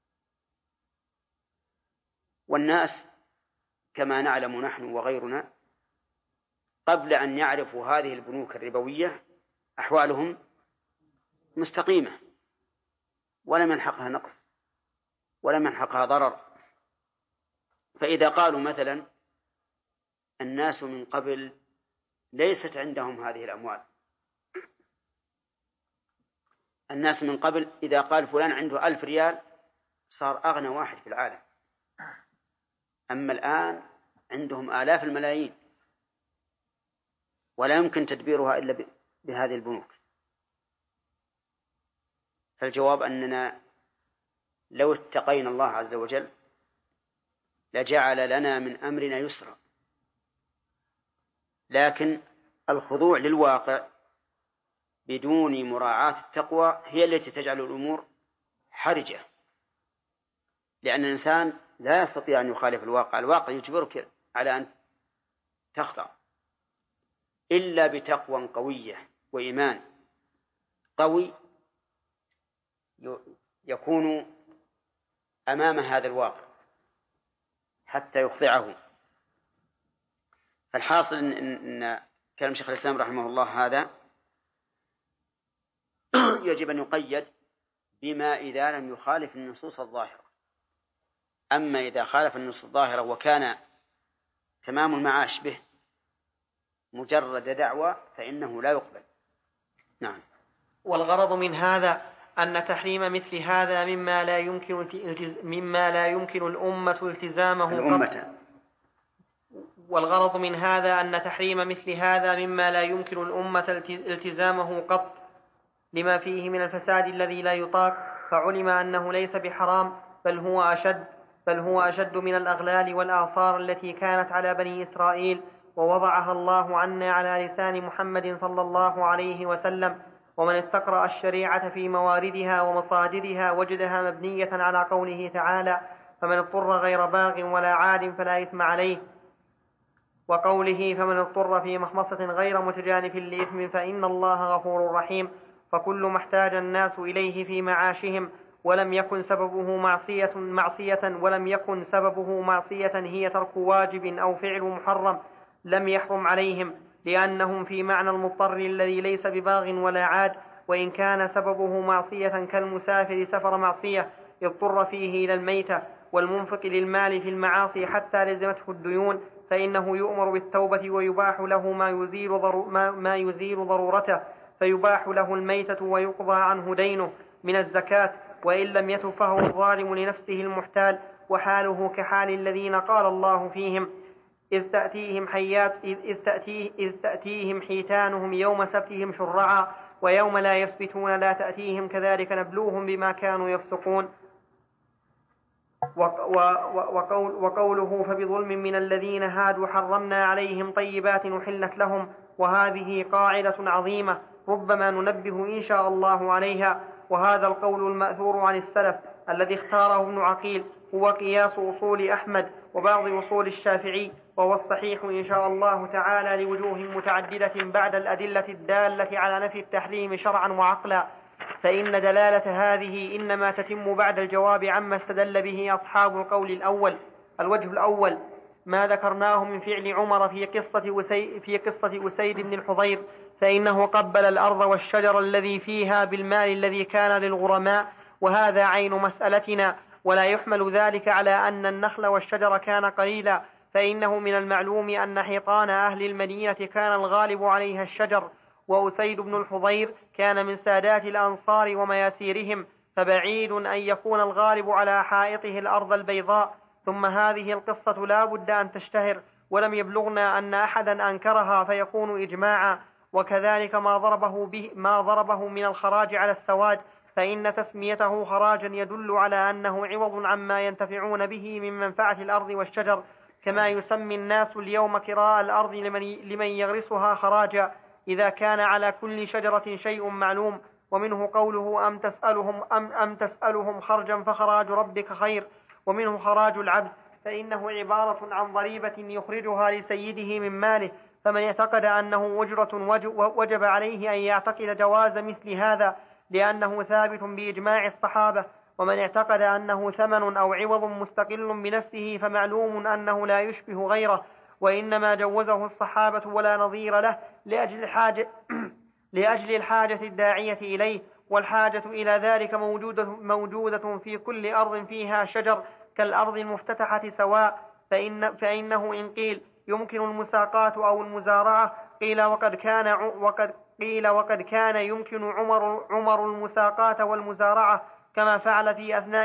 والناس كما نعلم نحن وغيرنا قبل أن يعرفوا هذه البنوك الربوية أحوالهم مستقيمة ولم يلحقها نقص ولم يلحقها ضرر. فإذا قالوا مثلا الناس من قبل ليست عندهم هذه الأموال، الناس من قبل إذا قال فلان عنده 1000 ريال صار أغنى واحد في العالم، أما الآن عندهم آلاف الملايين ولا يمكن تدبيرها إلا بهذه البنوك. فالجواب أننا لو اتقينا الله عز وجل لجعل لنا من أمرنا يسرا، لكن الخضوع للواقع بدون مراعاة التقوى هي التي تجعل الأمور حرجة، لأن الإنسان لا يستطيع أن يخالف الواقع يجبرك على أن تخضع إلا بتقوى قوية وإيمان قوي يكون أمام هذا الواقع حتى يخضعه. فالحاصل إن كلام شيخ الإسلام رحمه الله هذا يجب أن يقيد بما إذا لم يخالف النصوص الظاهرة. أما إذا خالف النصوص الظاهرة وكان تمام المعاش به مجرد دعوة فإنه لا يقبل. نعم. والغرض من هذا أن تحريم مثل هذا مما لا يمكن الأمة التزامه قط. والغرض من هذا أن تحريم مثل هذا مما لا يمكن الأمة التزامه قط لما فيه من الفساد الذي لا يطاق، فعلم أنه ليس بحرام بل هو أشد، بل هو أشد من الأغلال والآثار التي كانت على بني إسرائيل، ووضعها الله عنا على لسان محمد صلى الله عليه وسلم. ومن استقرأ الشريعة في مواردها ومصادرها وجدها مبنية على قوله تعالى: فمن اضطر غير باغ ولا عاد فلا إثم عليه، وقوله: فمن اضطر في مخمصة غير متجانف لإثم فإن الله غفور رحيم. فكل ما احتاج الناس إليه في معاشهم ولم يكن سببه معصية هي ترك واجب أو فعل محرم لم يحرم عليهم، لأنهم في معنى المضطر الذي ليس بباغ ولا عاد. وإن كان سببه معصية كالمسافر سفر معصية اضطر فيه إلى الميتة، والمنفق للمال في المعاصي حتى لزمته الديون، فإنه يؤمر بالتوبة ويباح له ما يزيل ضرورته، فيباح له الميتة ويقضى عنه دينه من الزكاة، وإن لم يتب فهو الظالم لنفسه المحتال، وحاله كحال الذين قال الله فيهم: إذ تأتيهم حيتانهم يوم سبتهم شرعا ويوم لا يسبتون لا تأتيهم كذلك نبلوهم بما كانوا يفسقون. وقوله: فبظلم من الذين هادوا حرمنا عليهم طيبات أحلت لهم. وهذه قاعدة عظيمة ربما ننبه إن شاء الله عليها. وهذا القول المأثور عن السلف الذي اختاره ابن عقيل هو قياس أصول أحمد وبعض أصول الشافعي، وهو الصحيح إن شاء الله تعالى لوجوه متعددة بعد الأدلة الدالة على نفي التحريم شرعا وعقلا. فإن دلالة هذه إنما تتم بعد الجواب عما استدل به أصحاب القول الأول. الوجه الأول ما ذكرناه من فعل عمر في قصة أسيد بن الحضير، فإنه قبل الأرض والشجر الذي فيها بالمال الذي كان للغرماء، وهذا عين مسألتنا. ولا يحمل ذلك على أن النخل والشجر كان قليلا، فإنه من المعلوم أن حيطان أهل المدينة كان الغالب عليها الشجر، وأسيد بن الحضير كان من سادات الأنصار ومياسيرهم، فبعيد أن يكون الغالب على حائطه الأرض البيضاء. ثم هذه القصة لا بد أن تشتهر، ولم يبلغنا أن أحدا أنكرها فيكون إجماعا. وكذلك ما ضربه من الخراج على السواد، فإن تسميته خراجا يدل على أنه عوض عما ينتفعون به من منفعة الأرض والشجر، كما يسمي الناس اليوم كراء الأرض لمن يغرسها خراجا، إذا كان على كل شجرة شيء معلوم. ومنه قوله: أم تسألهم خرجا فخراج ربك خير. ومنه خراج العبد، فإنه عبارة عن ضريبة يخرجها لسيده من ماله، فمن اعتقد أنه أجرة وجب عليه أن يعتقد جواز مثل هذا، لأنه ثابت بإجماع الصحابة. ومن اعتقد أنه ثمن أو عوض مستقل بنفسه فمعلوم أنه لا يشبه غيره، وإنما جوزه الصحابة ولا نظير له لأجل الحاجة الداعية إليه، والحاجة إلى ذلك موجودة في كل أرض فيها شجر كالأرض المفتتحة سواء. فإنه إن قيل يمكن المساقات أو المزارعة قيل وقد كان يمكن عمر المساقات والمزارعة، كما فعل في أثناء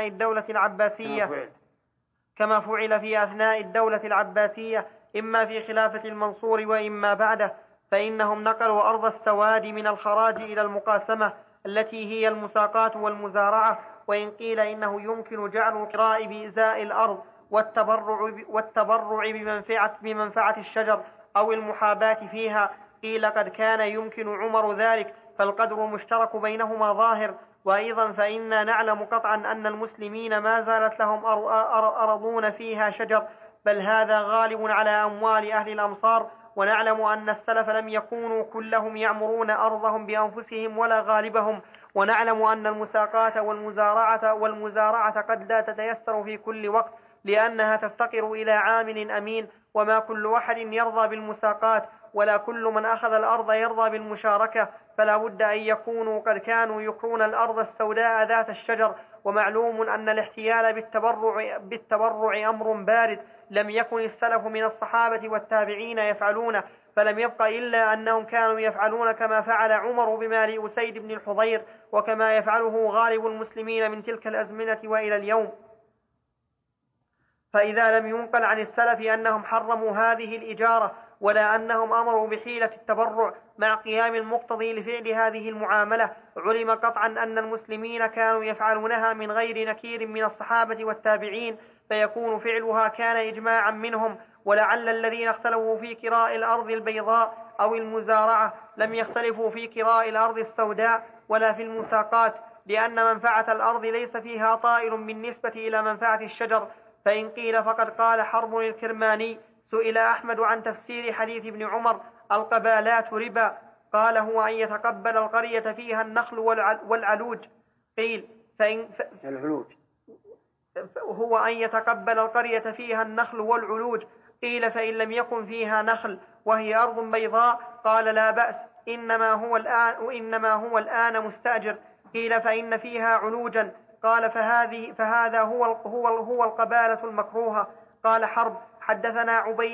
الدولة العباسية إما في خلافة المنصور وإما بعده، فإنهم نقلوا أرض السواد من الخراج إلى المقاسمة التي هي المساقات والمزارعة. وإن قيل إنه يمكن جعل القراء بإزاء الأرض والتبرع بمنفعة الشجر أو المحاباة فيها، قيل قد كان يمكن عمر ذلك، فالقدر المشترك بينهما ظاهر. وأيضا فإنا نعلم قطعا أن المسلمين ما زالت لهم أرضون فيها شجر، بل هذا غالب على أموال أهل الأمصار. ونعلم أن السلف لم يكونوا كلهم يعمرون أرضهم بأنفسهم ولا غالبهم. ونعلم أن المساقات والمزارعة قد لا تتيسر في كل وقت، لأنها تفتقر إلى عامل أمين، وما كل أحد يرضى بالمساقات، ولا كل من أخذ الأرض يرضى بالمشاركة، فلا بد أن يكونوا قد كانوا يكرون الأرض السوداء ذات الشجر. ومعلوم أن الاحتيال بالتبرع أمر بارد لم يكن السلف من الصحابة والتابعين يفعلونه، فلم يبق إلا أنهم كانوا يفعلون كما فعل عمر بمال أسيد بن الحضير، وكما يفعله غالب المسلمين من تلك الأزمنة وإلى اليوم. فإذا لم ينقل عن السلف أنهم حرموا هذه الإجارة ولا أنهم أمروا بحيلة التبرع مع قيام المقتضي لفعل هذه المعاملة. علم قطعا أن المسلمين كانوا يفعلونها من غير نكير من الصحابة والتابعين، فيكون فعلها كان إجماعا منهم. ولعل الذين اختلفوا في كراء الأرض البيضاء أو المزارعة لم يختلفوا في كراء الأرض السوداء ولا في المساقات، لأن منفعة الأرض ليس فيها طائر بالنسبة إلى منفعة الشجر. فإن قيل فقد قال حرب الكرماني: سئل أحمد عن تفسير حديث ابن عمر: القبالات ربا، قال: هو أن يتقبل القرية فيها النخل والعلوج. قيل هو أن يتقبل القرية فيها النخل والعلوج. قيل: فإن لم يكن فيها نخل وهي أرض بيضاء؟ قال: لا بأس، إنما هو الآن مستأجر. قيل: فإن فيها علوجا؟ قال: فهذا هو القبالة المكروهة. قال حرب: حدثنا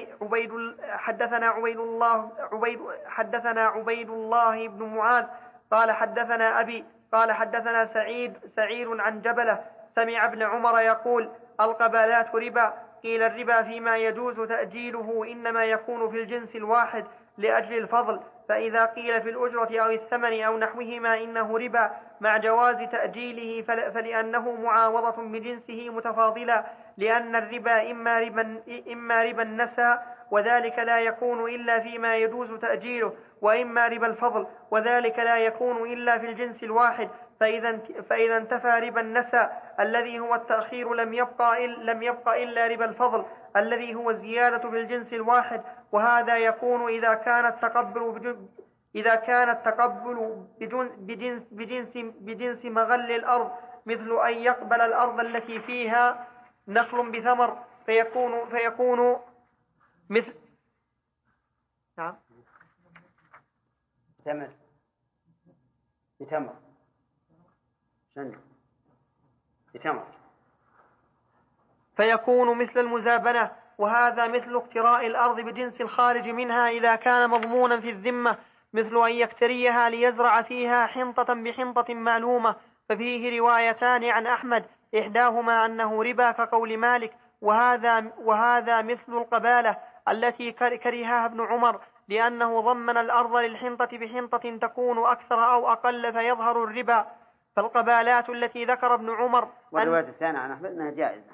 عبيد الله بن معاذ قال: حدثنا أبي قال: حدثنا سعيد عن جبلة سمع ابن عمر يقول: القبالات ربا. قيل: الربا فيما يجوز تأجيله إنما يكون في الجنس الواحد لأجل الفضل، فإذا قيل في الأجرة أو الثمن أو نحوهما إنه ربا مع جواز تأجيله فلأنه معاوضة بجنسه متفاضلا، لأن الربا إما ربا النسى وذلك لا يكون إلا فيما يجوز تأجيله، وإما ربا الفضل وذلك لا يكون إلا في الجنس الواحد. فإذا انتفى ربا النسى الذي هو التأخير لم يبقى إلا ربا الفضل الذي هو الزيادة بالجنس الواحد. وهذا يكون إذا كان التقبل بجنس مغل الأرض، مثل أن يقبل الأرض التي فيها نخل بثمر فيكون مثل نعم بتمر فيكون مثل المزابنة. وهذا مثل اقتراء الأرض بجنس الخارج منها إذا كان مضمونا في الذمة، مثل أن يكتريها ليزرع فيها حنطة بحنطة معلومة. ففيه روايتان عن أحمد، إحداهما أنه ربا كقول مالك، وهذا مثل القبالة التي كرهها ابن عمر، لأنه ضمن الأرض للحنطة بحنطة تكون أكثر أو أقل فيظهر الربا. فالقبالات التي ذكر ابن عمر. والرواية الثانية عن أحمد أنها جائزة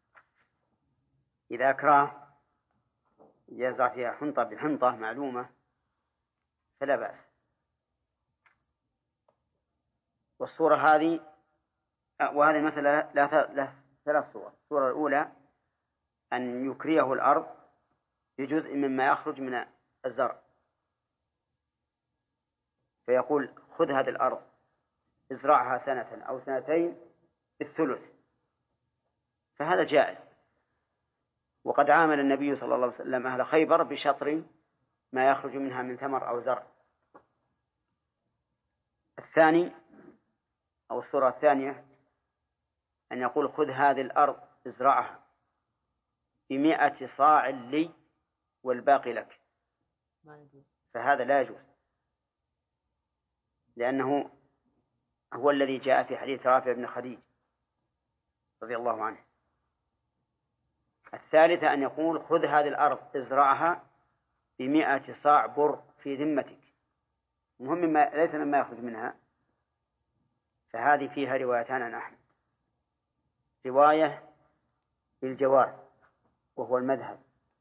إذا أكره يزرع فيها حنطة بحنطة معلومة فلا بأس. والصورة هذه وهذه المسألة لها ثلاث صور. الصورة الأولى أن يكريه الأرض بجزء مما يخرج من الزرع، فيقول: خذ هذه الأرض ازرعها سنة أو سنتين بالثلث، فهذا جائز. وقد عامل النبي صلى الله عليه وسلم أهل خيبر بشطر ما يخرج منها من ثمر أو زرع. الثاني أو الصورة الثانية أن يقول: خذ هذه الأرض ازرعها ب100 صاع لي والباقي لك، فهذا لا يجوز، لأنه هو الذي جاء في حديث رافع بن خديج رضي الله عنه. الثالثة أن يقول: خذ هذه الأرض ازرعها ب100 صاع بر في ذمتك، المهم ليس مما يخرج منها. فهذه فيها روايتان عن أحمد، رواية بالجواز وهو المذهب،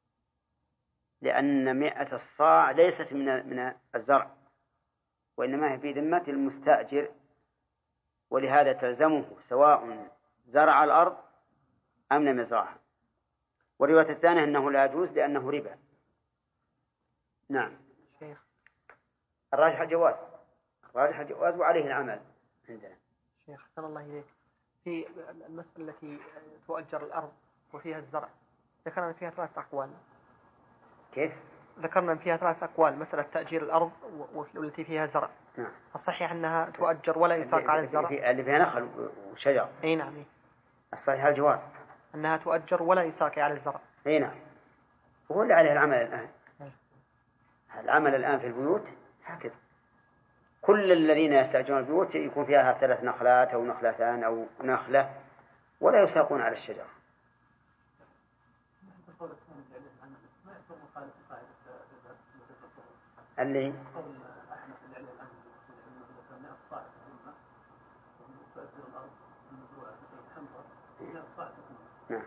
لأن 100 الصاع ليست من الزرع، وإنما هي في ذمة المستأجر، ولهذا تلزمه سواء زرع الأرض أم لم يزرعها. والرواية الثانية أنه لا يجوز لأنه ربا. نعم. الراجح الجواز وعليه العمل عندنا. شيخ أحسن الله إليك، في المسألة التي تؤجر الأرض وفيها الزرع ذكرنا فيها 3 أقوال. كيف؟ ذكرنا فيها 3 أقوال: مسألة تأجير الأرض والتي فيها زرع. نعم. الصحيح أنها تؤجر ولا يساق على الزرع. اللي فيها نخل وشجر. أي نعم. الصحيح الجواز، أنها تؤجر ولا يساق على الزرع. أي نعم. وهو اللي عليه العمل الآن. العمل الآن في البيوت هكذا، كل الذين يستأجرون البيوت يكون فيها 3 نخلات أو نخلتان أو نخلة ولا يساقون على الشجر. اللي نعم.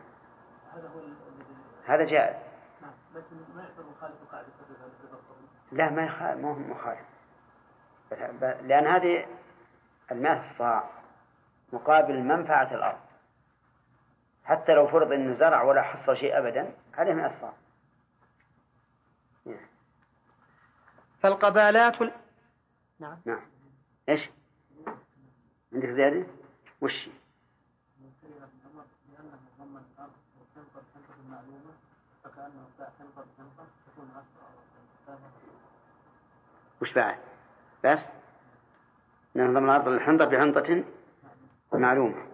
هذا جائز. لكن ما يعتبر مخالف قاعدة لا ما هو مخالف، لأن هذه الماء الصاع مقابل منفعة الأرض، حتى لو فرض إنه زرع ولا حصل شيء أبدا عليه ماء الصاع. فالقبالات نعم. إيش عندك زيادة؟ وش بعد؟ بس ننظم الأرض الحنطة بحنطة معلومة.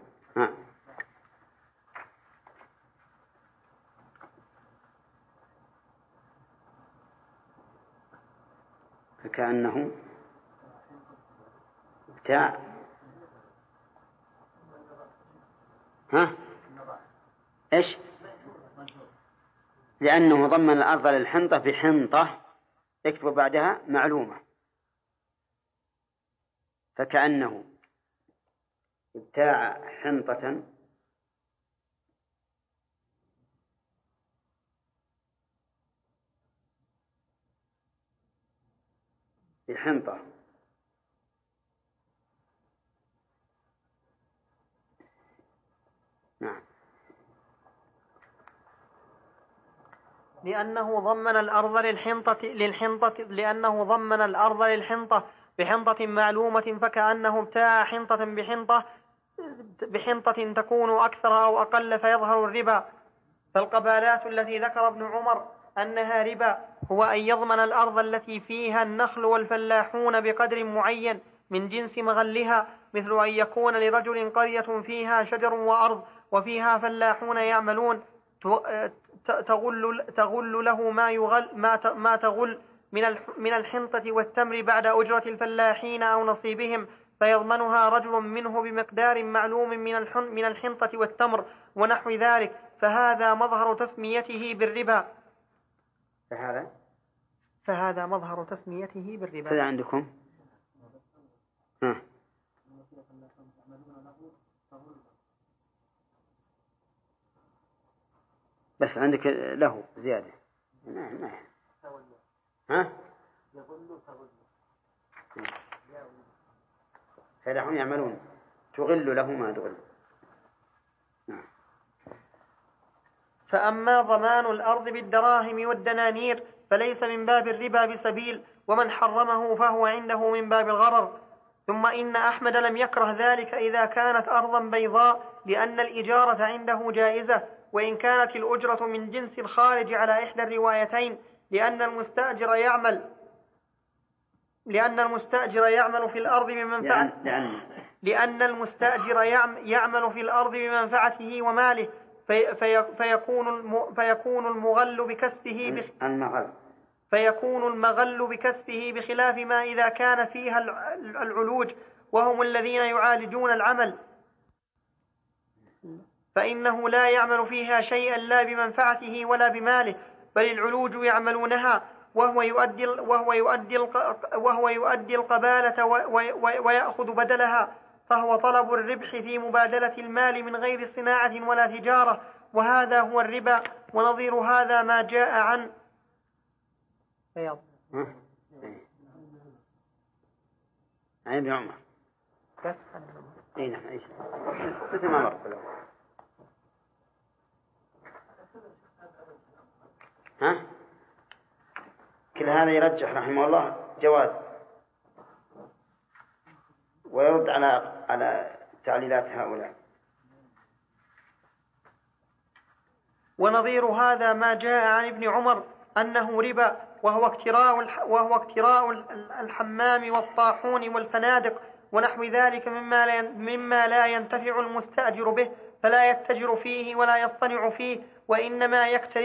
فكأنه بتاع إيش؟ لأنه ضمن الأرض للحنطة بحنطة، اكتب بعدها معلومة. فكأنه ابتاع حنطة بحنطة نعم. لأنه ضمن الأرض للحنطة بحنطة معلومة، فكأنه ابتاع حنطة بحنطة تكون أكثر أو أقل فيظهر الربا. فالقبالات التي ذكر ابن عمر أنها ربا هو أن يضمن الأرض التي فيها النخل والفلاحون بقدر معين من جنس مغلها، مثل أن يكون لرجل قرية فيها شجر وأرض وفيها فلاحون يعملون، تغل له ما تغل من الحنطة والتمر بعد أجرة الفلاحين أو نصيبهم، فيضمنها رجل منه بمقدار معلوم من الحنطة والتمر ونحو ذلك، فهذا مظهر تسميته بالربا. فهذا مظهر تسميته بالربا. كذا عندكم بس عندك له زيادة فلاحون يعملون تغل له ما تغل. فأما ضمان الأرض بالدراهم والدنانير فليس من باب الربا بسبيل، ومن حرمه فهو عنده من باب الغرر. ثم إن أحمد لم يكره ذلك إذا كانت أرضا بيضاء، لأن الإجارة عنده جائزة، وإن كانت الأجرة من جنس الخارج على إحدى الروايتين، لأن المستأجر يعمل في الأرض بمنفعته وماله، فيكون المغل بكسبه بخلاف ما إذا كان فيها العلوج وهم الذين يعالجون العمل، فإنه لا يعمل فيها شيئا لا بمنفعته ولا بماله، بل العلوج يعملونها، وهو يؤدي القبالة ويأخذ بدلها، فهو طلب الربح في مبادلة المال من غير صناعة ولا تجارة، وهذا هو الربا. ونظير هذا ما جاء عن ابن عمر. بس مثل ما مر كل هذا يرجح رحمه الله جواز، ويرد على تعليلات هؤلاء. ونظير هذا ما جاء عن ابن عمر أنه ربا، وهو اكتراء الحمام والطاحون والفنادق ونحو ذلك مما لا ينتفع المستأجر به، فلا يتجر فيه ولا يصطنع فيه، وإنما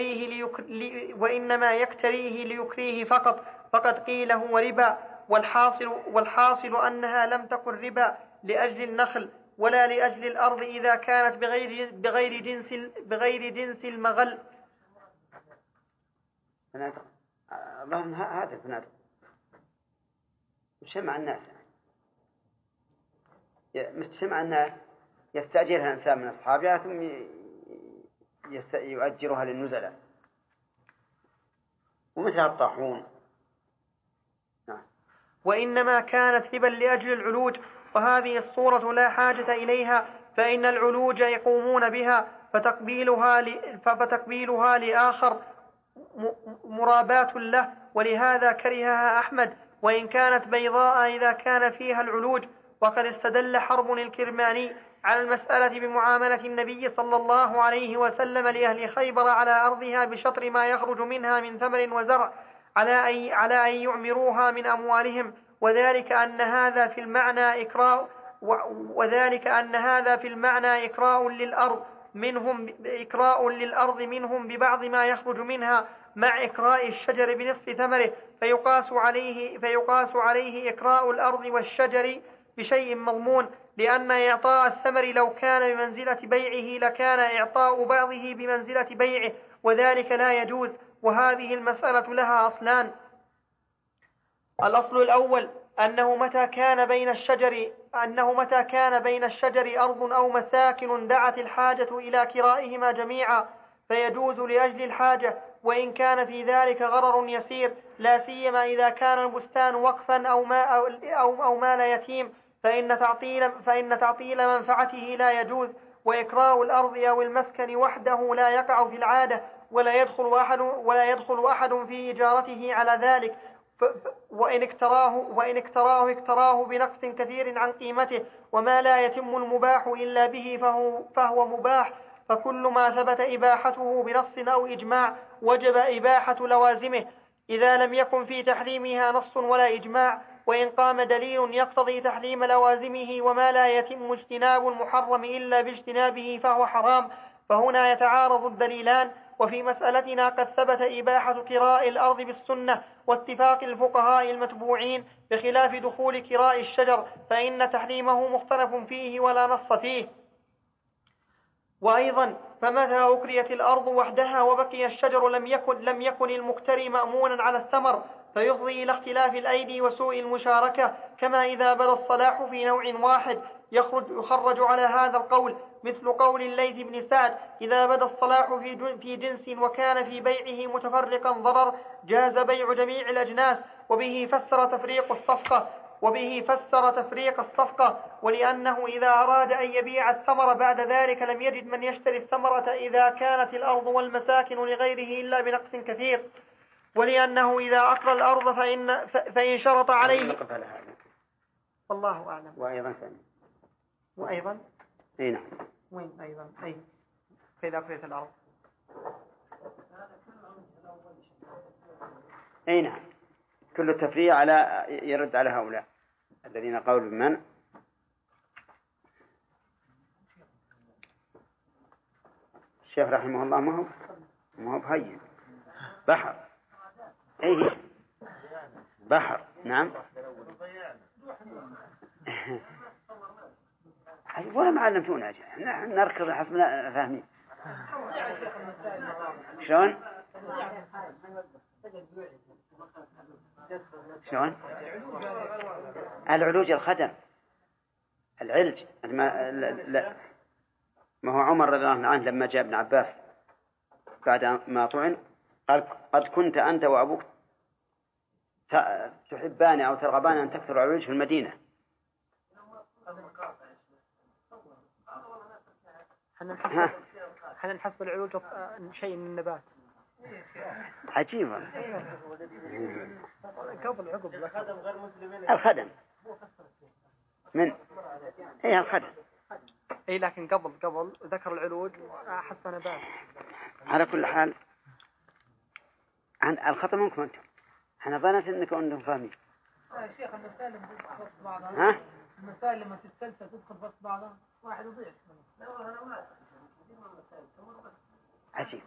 يكتريه ليكريه فقط، فقد قيل هو ربا. والحاصل أنها لم تكن ربا لأجل النخل ولا لأجل الأرض إذا كانت بغير جنس المغل. هذا الفنادق شمع الناس مش شمع الناس يستأجرها إنسان من أصحابها ثم يؤجرها للنزلاء ومثل الطاحون. وإنما كانت هبا لأجل العلوج، وهذه الصورة لا حاجة إليها، فإن العلوج يقومون بها، فتقبيلها لآخر مراباة له، ولهذا كرهها أحمد، وإن كانت بيضاء إذا كان فيها العلوج. وقد استدل حرب الكرماني على المسألة بمعاملة النبي صلى الله عليه وسلم لأهل خيبر على أرضها بشطر ما يخرج منها من ثمر وزرع على أن يعمروها من أموالهم، وذلك أن هذا في المعنى إكراء للأرض منهم ببعض ما يخرج منها مع إكراء الشجر بنصف ثمره، فيقاس عليه إكراء الأرض والشجر بشيء مضمون، لأن إعطاء الثمر لو كان بمنزلة بيعه لكان إعطاء بعضه بمنزلة بيعه، وذلك لا يجوز. وهذه المسألة لها أصلان: الأصل الأول أنه متى كان بين الشجر أرض أو مساكن دعت الحاجة إلى كرائهما جميعا فيجوز لأجل الحاجة، وإن كان في ذلك غرر يسير، لا سيما إذا كان البستان وقفا أو مال يتيم، فإن تعطيل منفعته لا يجوز. وإكراء الأرض أو المسكن وحده لا يقع في العادة، ولا يدخل أحد في إجارته على ذلك، وإن اكتراه بنقص كثير عن قيمته، وما لا يتم المباح إلا به فهو مباح، فكل ما ثبت إباحته بنص أو إجماع وجب إباحة لوازمه، إذا لم يكن في تحريمها نص ولا إجماع، وإن قام دليل يقتضي تحريم لوازمه وما لا يتم اجتناب المحرم إلا باجتنابه فهو حرام، فهنا يتعارض الدليلان. وفي مسألتنا قد ثبت إباحة كراء الأرض بالسنة واتفاق الفقهاء المتبوعين، بخلاف دخول كراء الشجر فإن تحريمه مختلف فيه ولا نص فيه. وأيضا فمتى أكريت الأرض وحدها وبقي الشجر لم يكن المكتري مأمونا على الثمر، فيفضي إلى اختلاف الأيدي وسوء المشاركة، كما إذا بدا الصلاح في نوع واحد يخرج على هذا القول، مثل قول الليث بن سعد: إذا بدا الصلاح في جنس وكان في بيعه متفرقا ضرر جاز بيع جميع الأجناس، وبه فسر تفريق الصفقة، ولأنه إذا أراد أن يبيع الثمر بعد ذلك لم يجد من يشتري الثمرة إذا كانت الأرض والمساكن لغيره إلا بنقص كثير، ولأنه إذا أكرى الأرض فإن شرط عليه. والله أعلم. وأيضا نعم. وين أيضا فإذا أكريت الأرض نعم. كل التفريع يرد على هؤلاء الذين قالوا بمن الشيخ رحمه الله ما هو بهين بحر. بحر. نعم. ولا ما علمتونا نركض حسبنا فاهمين شلون العلوج الخدم العلج ما هو عمر رضي الله عنه لما جاء ابن عباس بعد ما طعن قال: قد كنت أنت وأبوك تحبان أو ترغبان أن تكثر العلوج في المدينة. احنا نحسب العلوج شيء من النبات. عجيبة. قبل عقب الخدم من الخدم. لكن قبل ذكر العلوج حسب نبات. على كل حال عن الخطأ منكم أنتم. أنا ظننت أنكم فاهمين. شيخ المسائل لما تدخل بعضها. المسائل لما تتسلسل تدخل بس بعضها واحد يضيع. عجيب.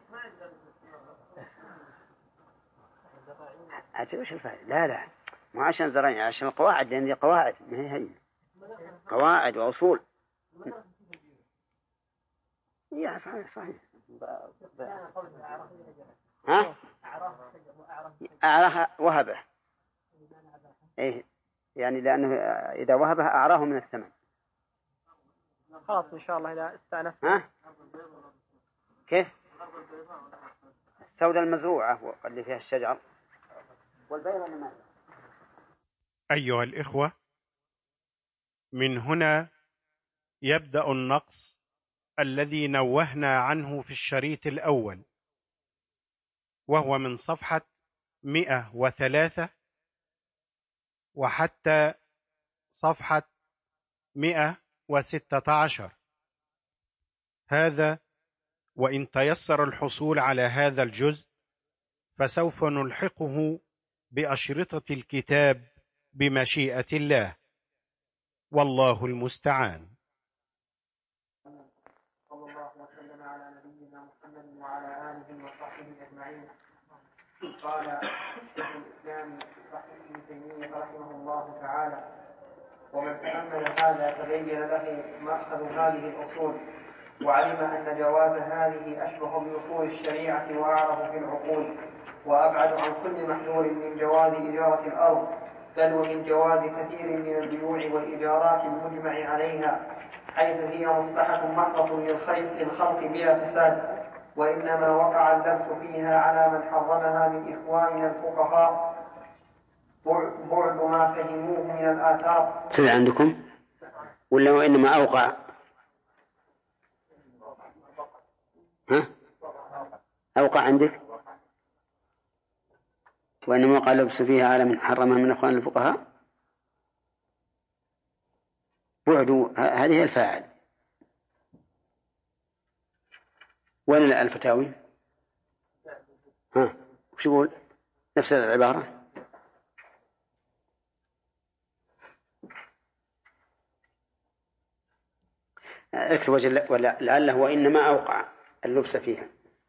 وش الفائدة؟ لا مو عشان زرعين، عشان القواعد، لأن دي قواعد ما هي قواعد وأصول. يا صحيح. أعرها وهبه. يعني لأنه إذا وهبها أعراه من الثمن. خلاص إن شاء الله إذا استأنست. ها؟ كيف؟ السوداء المزروعة اللي فيها الشجر والبيضة اللي ما. أيها الإخوة، من هنا يبدأ النقص الذي نوهنا عنه في الشريط الأول، وهو من صفحة 103 وحتى صفحة 116. هذا وإن تيسر الحصول على هذا الجزء فسوف نلحقه بأشرطة الكتاب بمشيئة الله، والله المستعان. صلى الله وسلم على نبينا محمد وعلى آله وصحبه أجمعين. قال شيخ الإسلام ابن تيمية رحمه الله تعالى: ومن تأمل هذا تبين له مأخذ هذه الأصول، وعلم أن جواز هذه أشبه بأصول الشريعة وأعرف في العقول، وأبعد عن كل محذور من جواز إجارة الأرض، بل ومن جواز كثير من البيوع والإجارات المجمع عليها، حيث هي مصلحة محضة للخلق بلا فساد، وإنما وقع اللبس فيها على من حرمها من إخواننا الفقهاء بعد ما فهموه من الآثار. سمع عندكم ولا وإنما أوقع؟ ها؟ أوقع عندك؟ وإنما وقع اللبس فيها على من حرمها من إخوان الفقهاء بعد، هذه هي الفاعل. وين الفتاوي؟ ها وش يقول؟ نفس العبارة. اكتب ولعله وإنما أوقع اللبس فيها.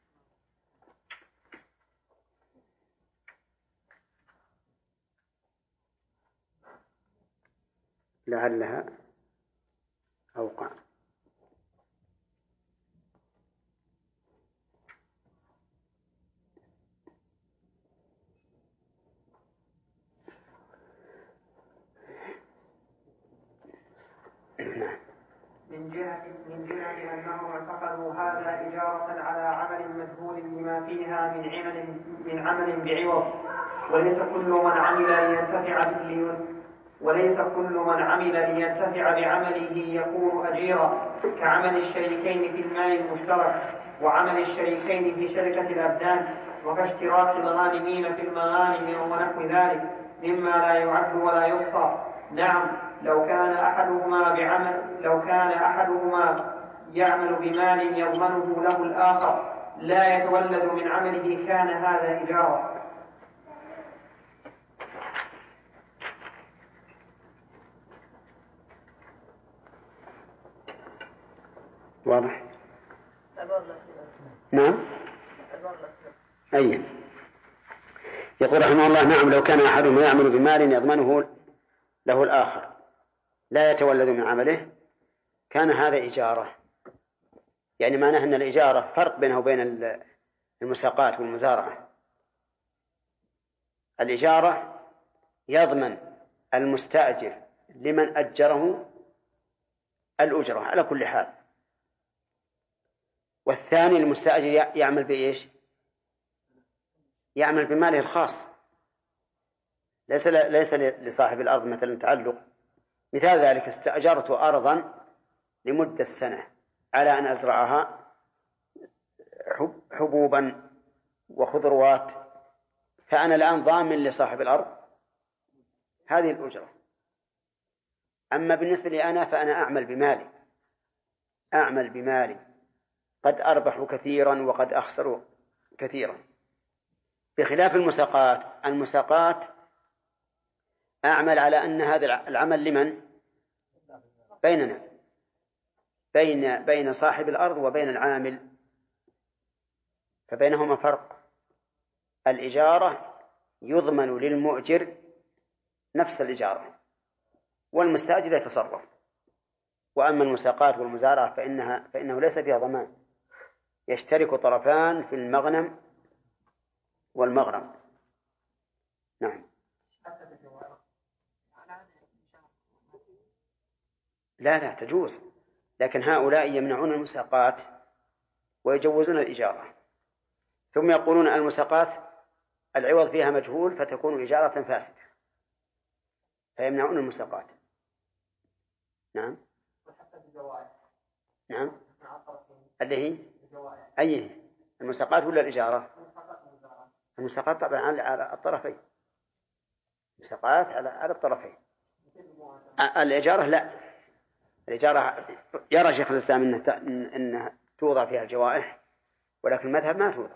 لعلها أوقع. من جهة أنهم اعتقدوا هذا إجارة على عمل مجهول لما فيها من عمل بعوض، وليس كل من عمل لينتفع بعمله يكون أجيرا، كعمل الشريكين في المال المشترك، وعمل الشريكين في شركة الأبدان، وكاشتراك الغانمين في المغانم ونحو ذلك مما لا يعد ولا يحصى. نعم، لو كان أحدهما يعمل بمال يضمنه له الآخر لا يتولد من عمله كان هذا إجارة. واضح؟ نعم. أي يقول رحمه الله: نعم، لو كان أحدهما يعمل بمال يضمنه له الآخر لا يتولد من عمله كان هذا إجارة. يعني معناه أن الإجارة فرق بينه وبين المساقات والمزارعة. الإجارة يضمن المستأجر لمن أجره الأجرة على كل حال، والثاني المستأجر يعمل بإيش؟ يعمل بماله الخاص، ليس لصاحب الأرض مثلا تعلق. مثال ذلك: استأجرت أرضا لمدة سنة على أن أزرعها حبوبا وخضروات، فأنا الآن ضامن لصاحب الأرض هذه الأجرة. أما بالنسبة لي أنا فأنا أعمل بمالي، قد أربح كثيرا وقد أخسر كثيرا، بخلاف المساقات أعمل على أن هذا العمل لمن؟ بيننا، بين صاحب الأرض وبين العامل، فبينهما فرق. الإجارة يضمن للمؤجر نفس الإجارة والمستأجر يتصرف، وأما المساقات والمزارعة فإنه ليس فيها ضمان، يشترك طرفان في المغنم والمغرم. نعم. لا تجوز، لكن هؤلاء يمنعون المساقات ويجوزون الإجارة، ثم يقولون المساقات العوض فيها مجهول فتكون إجارة فاسدة، فيمنعون المساقات. نعم. نعم. اللي هي أي المساقات ولا الإجارة؟ المساقات طبعا على الطرفين، المساقات على الطرفين. الإجارة لا، الإجارة يرى شيخ الإسلام أنها توضع فيها الجوائح، ولكن المذهب ما توضع.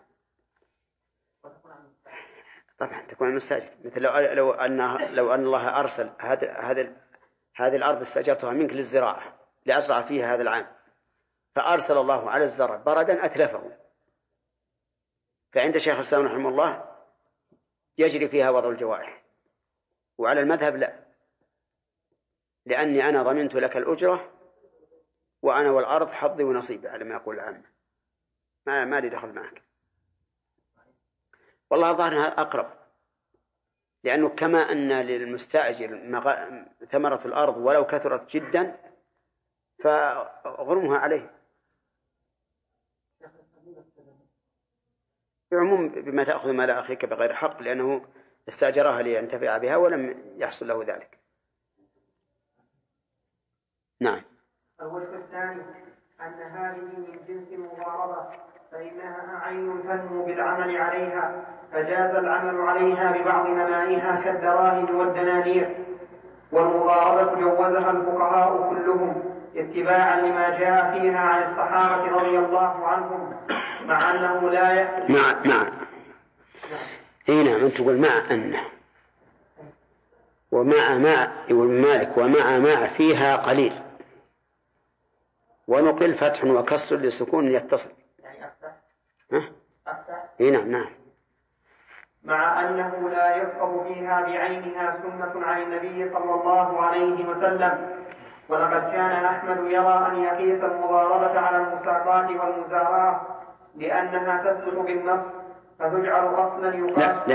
طبعا تكون المستأجر، مثل لو أن الله أرسل هذه الأرض استأجرتها منك للزراعة لأزرع فيها هذا العام، فأرسل الله على الزرع بردا أتلفه، فعند شيخ الإسلام رحمه الله يجري فيها وضع الجوائح، وعلى المذهب لا، لأني أنا ضمنت لك الأجرة وأنا والأرض حظي ونصيبي على ما يقول العامة، ما لي دخل معك. والله ظاهر هذا أقرب، لأنه كما أن للمستأجر ثمرة الأرض ولو كثرت جدا فغرمها عليه، بعموم بما تأخذ مال أخيك بغير حق، لأنه استأجرها لينتفع بها ولم يحصل له ذلك. نعم. الوجه الثاني أن هذه من جنس المضاربة، فإنها عين تنمو بالعمل عليها، فجاز العمل عليها ببعض نمائها كالدراهم والدنانير، والمضاربة جوزها الفقهاء كلهم اتباعا لما جاء فيها عن الصحابة رضي الله عنهم، مع أنه لا نعم أنت تقول مع أنه ومع مالك ومع فيها قليل، ونقل فتح وكسر لسكون يتصل. نعم. مع أنه لا يفقه فيها بعينها سنة عن النبي صلى الله عليه وسلم، ولقد كان أحمد يرى أن يقيس المضاربة على المساقات والمزارعة لأنها تثبت بالنص فتجعل أصلا يقاس،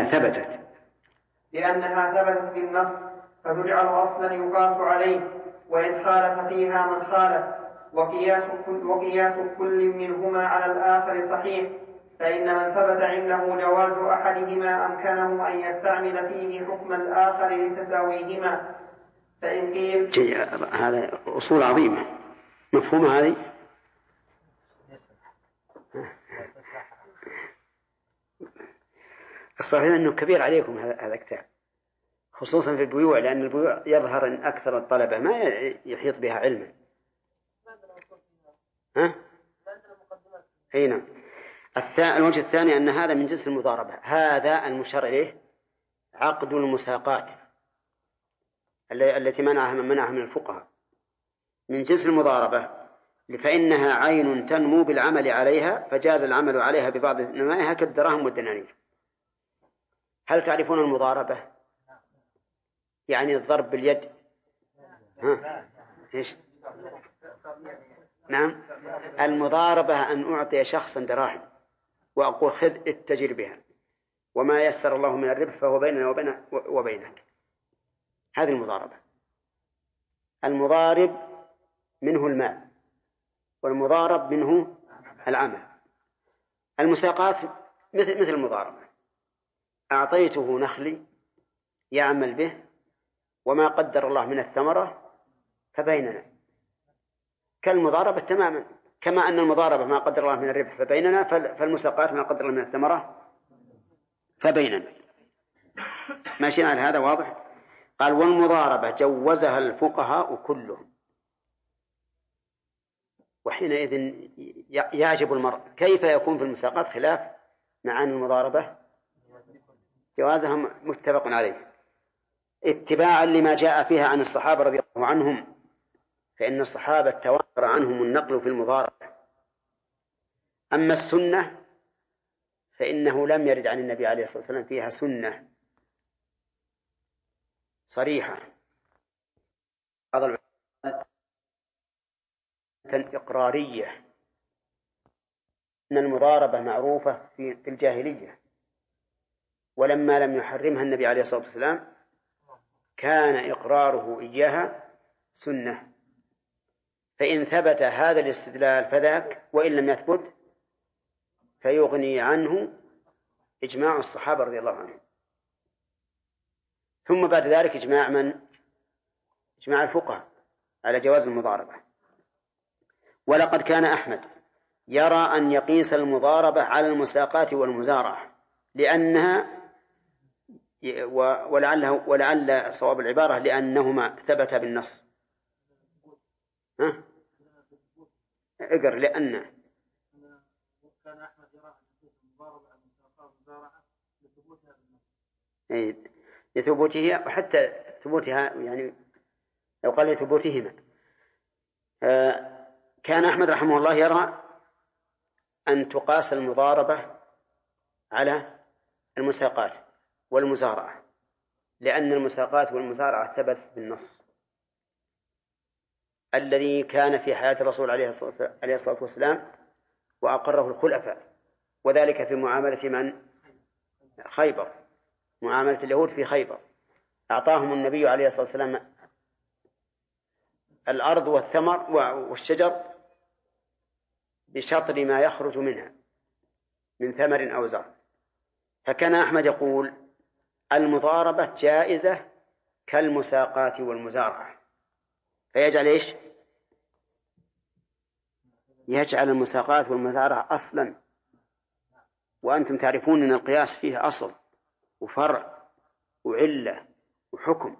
لأنها ثبتت بالنص فتجعل أصلا يقاس عليه، وإن خالف فيها من خالف، وقياس كل منهما على الآخر صحيح، فإن من ثبت عنده جواز أحدهما أمكنه أن يستعمل فيه حكم الآخر لتساويهما. فإن قيل هذا أصول عظيمة، مفهوم هذه؟ الصحيح أنه كبير عليكم هذا الكتاب، خصوصا في البيوع، لأن البيوع يظهر أن أكثر الطلبة ما يحيط بها علما. نعم. الوجه الثاني أن هذا من جنس المضاربة، هذا المشار إليه عقد المساقات التي منعها من الفقهاء من جنس المضاربة، فإنها عين تنمو بالعمل عليها، فجاز العمل عليها ببعض نمائها كالدراهم والدنانير. هل تعرفون المضاربة؟ يعني الضرب باليد. إيش؟ نعم. المضاربة أن أعطي شخصا دراهم وأقول خذ اتجر بها، وما يسر الله من الربح فهو بيننا وبينك. هذه المضاربة. المضارب منه المال، والمضارب منه العمل. المساقات مثل المضاربة، أعطيته نخلي يعمل به وما قدر الله من الثمرة فبيننا، كالمضاربة تماما، كما أن المضاربة ما قدر الله من الربح فبيننا، فالمساقات ما قدر الله من الثمرة فبيننا. ماشي على هذا واضح؟ قال والمضاربة جوزها الفقهاء كلهم. وحينئذ يعجب المرء كيف يكون في المساقات خلاف مع أن المضاربة جوازها متفق عليه، اتباعا لما جاء فيها عن الصحابة رضي الله عنهم، فإن الصحابة تواتر عنهم النقل في المضاربة. أما السنة فإنه لم يرد عن النبي عليه الصلاة والسلام فيها سنة صريحة. هذا الإقرارية أن المضاربة معروفة في الجاهلية، ولما لم يحرمها النبي عليه الصلاة والسلام كان إقراره إياها سنة، فإن ثبت هذا الاستدلال فذاك، وإن لم يثبت فيغني عنه إجماع الصحابة رضي الله عنهم. ثم بعد ذلك إجماع من؟ إجماع الفقهاء على جواز المضاربة. ولقد كان أحمد يرى أن يقيس المضاربة على المساقات والمزارعة لأنها ولعل صواب العبارة لأنهما ثبت بالنص. اقر لأن كان أحمد يرى أن يقيس المضاربة على المساقات والمزارعة لثبوتها بالنص. لثبوتها وحتى ثبوتها، يعني لو قال لثبوتهما. كان أحمد رحمه الله يرى أن تقاس المضاربة على المساقات والمزارعة لأن المساقات والمزارعة ثبت بالنص الذي كان في حياة الرسول عليه الصلاة والسلام وأقره الخلفاء، وذلك في معاملة من؟ خيبر، معاملة اليهود في خيبر. أعطاهم النبي عليه الصلاة والسلام الأرض والثمر والشجر بشطر ما يخرج منها من ثمر أو زرع. فكان أحمد يقول المضاربة جائزة كالمساقات والمزارعة، فيجعل إيش؟ يجعل المساقات والمزارعة أصلا، وأنتم تعرفون أن القياس فيه أصل وفرع وعلة وحكم،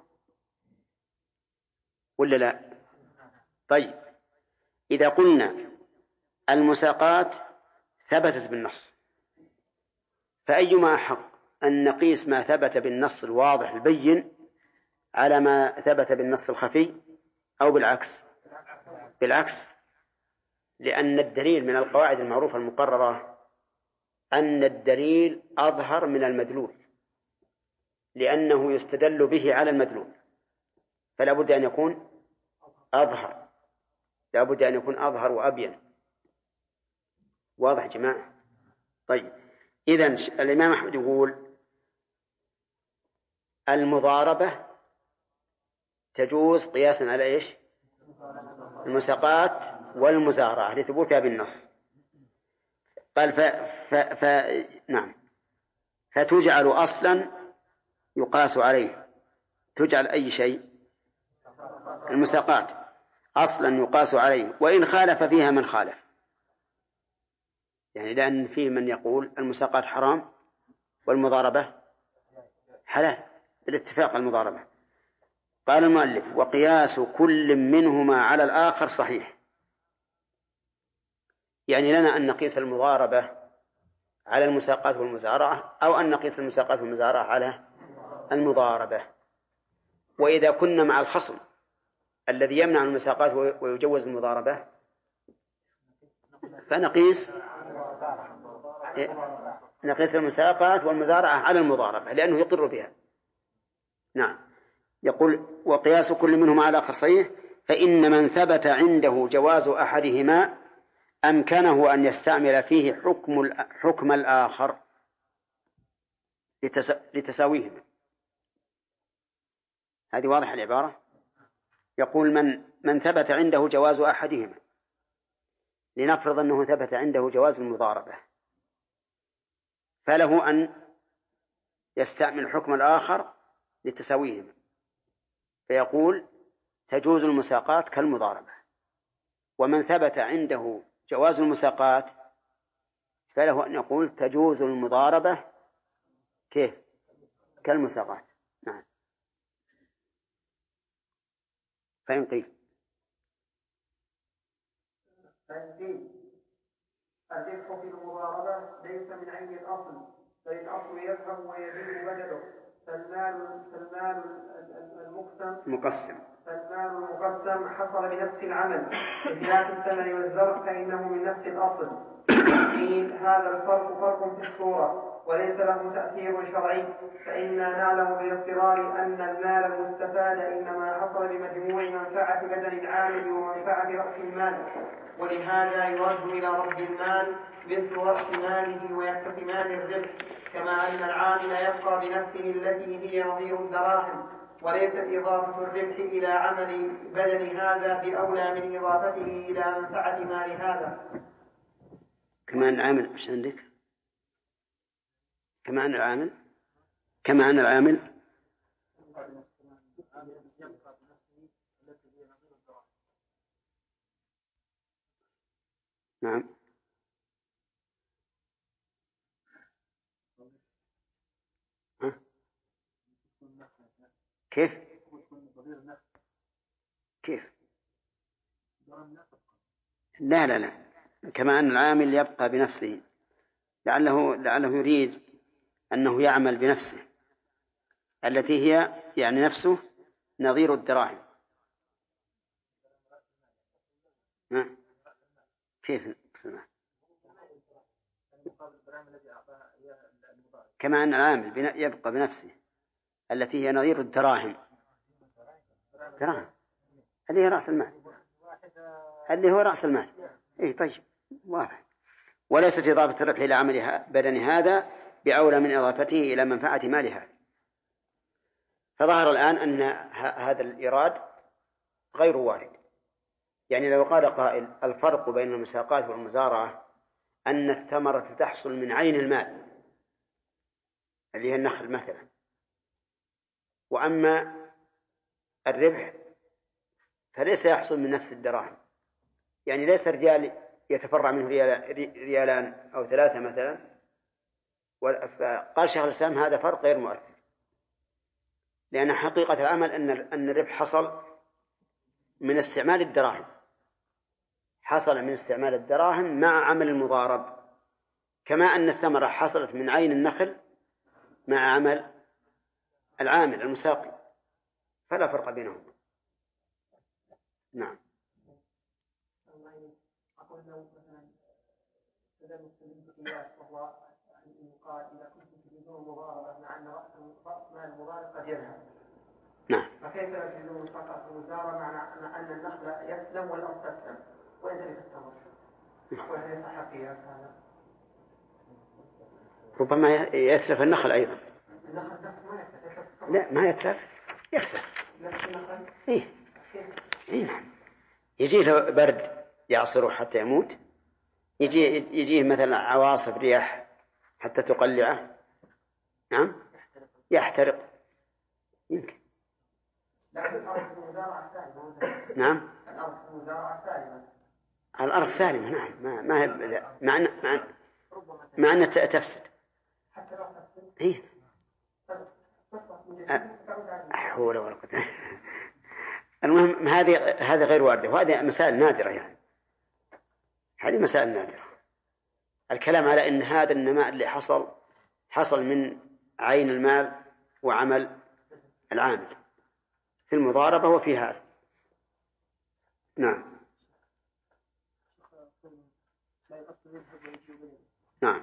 ولا لا؟ طيب، إذا قلنا المساقات ثبتت بالنص فأيما أحق أن نقيس ما ثبت بالنص الواضح البين على ما ثبت بالنص الخفي أو بالعكس؟ بالعكس، لأن الدليل من القواعد المعروفة المقررة أن الدليل أظهر من المدلول، لأنه يستدل به على المدلول، فلا بد أن يكون أظهر، لا بد أن يكون أظهر وأبين. واضح يا جماعة؟ طيب، إذن الإمام أحمد يقول المضاربة تجوز قياسا على إيش؟ المساقات والمزارعة لثبوتها بالنص. قال نعم، فتجعل أصلا يقاس عليه. تجعل أي شيء؟ المساقات أصلا يقاس عليه وإن خالف فيها من خالف، يعني لأن فيه من يقول المساقات حرام والمضاربة حلال بالاتفاق المضاربة. قال المؤلف وقياس كل منهما على الآخر صحيح، يعني لنا أن نقيس المضاربة على المساقات والمزارعة أو أن نقيس المساقات والمزارعة على المضاربة. وإذا كنا مع الخصم الذي يمنع المساقات ويجوز المضاربة فنقيس المساقات والمزارعة على المضاربة لأنه يقر بها. نعم، يقول وقياس كل منهما على الآخر صحيح، فإن من ثبت عنده جواز أحدهما أمكنه أن يستعمل فيه حكم الآخر لتساويهما. هذه واضحة العبارة. يقول من ثبت عنده جواز أحدهما، لنفرض أنه ثبت عنده جواز المضاربة، فله أن يستعمل حكم الآخر لتساويهما، فيقول تجوز المساقات كالمضاربة. ومن ثبت عنده جواز المساقات فله أن يقول تجوز المضاربة كيف؟ كالمساقات. نعم. فإن قيل الربح في المضاربة ليس من عين الأصل، بل الأصل يذهب ويزيد بدله، فالمال المقسم حصل بنفس العمل، بخلاف الثمن والزرع فإنه من نفس الأصل. قيل هذا الفرق فرق في الصورة وليس له تأثير شرعي، فإنا نعلم بالاضطرار أن المال المستفاد إنما حصل بمجموع منفعة بدل العامل ومنفعة رأس المال، ولهذا يرد إلى رب المال مثل رأس ماله ويحتسمان الربح، كما أن العامل يبقى بنفسه التي هي نظير الدراهم، وليست إضافة الربح إلى عمل بدن هذا بأولى من إضافته إلى منفعة مال هذا. كما أن العامل مش عندك؟ كما أن العامل نعم. كيف؟ لا كما أن العامل يبقى بنفسه، لعله يريد أنه يعمل بنفسه التي هي يعني نفسه نظير الدراهم. كيف؟ كما أن العامل يبقى بنفسه التي هي نظير الدراهم، دراهم اللي هي رأس المال، اللي هو رأس المال. إيه طيب واضح. وليست إضافة الربح إلى عمل بدن هذا بأولى من إضافته إلى منفعة مال هذا. فظهر الآن أن هذا الإيراد غير وارد. يعني لو قال قائل الفرق بين المساقات والمزارعة أن الثمرة تحصل من عين المال اللي هي النخل مثلا، وأما الربح فليس يحصل من نفس الدراهم. يعني ليس رجال يتفرع منه ريالان أو 3 مثلا. قال شيخ الإسلام هذا فرق غير مؤثر، لأن حقيقة العمل أن الربح حصل من استعمال الدراهم، حصل من استعمال الدراهم مع عمل المضارب، كما أن الثمرة حصلت من عين النخل مع عمل العامل المساقي، فلا فرق بينهم. نعم. أقول لو مثلا إذا نستدل بقياس وهو أن يقال إذا كنتم تريدون مضاربة مع أن رأس مال المضارب قد يذهب. نعم. فكيف تريدون فقط المزاربة مع أن النخل يسلم والأرض تسلم ويتلف الثمر؟ وهل يصح قياس هذا؟ ربما يتلف النخل أيضا. النخل نفسه ما يتلف. لا ما يتلف، يكسر. نفس النخل؟ إيه نعم. يجي له برد يعصره حتى يموت، يجيه مثلا عواصف رياح حتى تقلعه، نعم يحترق يمكن. لكن الأرض المزارعة سالمة. نعم الأرض المزارعة سالمة. الأرض سالمة نعم، ما هي مع أن تفسد. حتى لو تفسد. إيه. حول ولا قوة. المهم هذه غير واردة، وهذه مسائل نادرة. يعني هذه مسائل نادرة. الكلام على أن هذا النماء اللي حصل من عين المال وعمل العامل في المضاربة وفي هذا. نعم. نعم.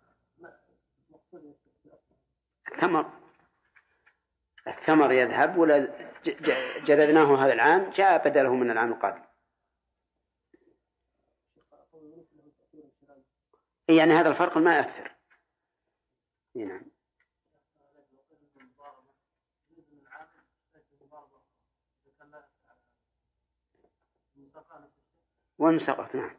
الثمر يذهب، ولا جددناه هذا العام جاء بدله من العام القادم. يعني هذا الفرق ما يأثر. نعم. والمساقات نعم.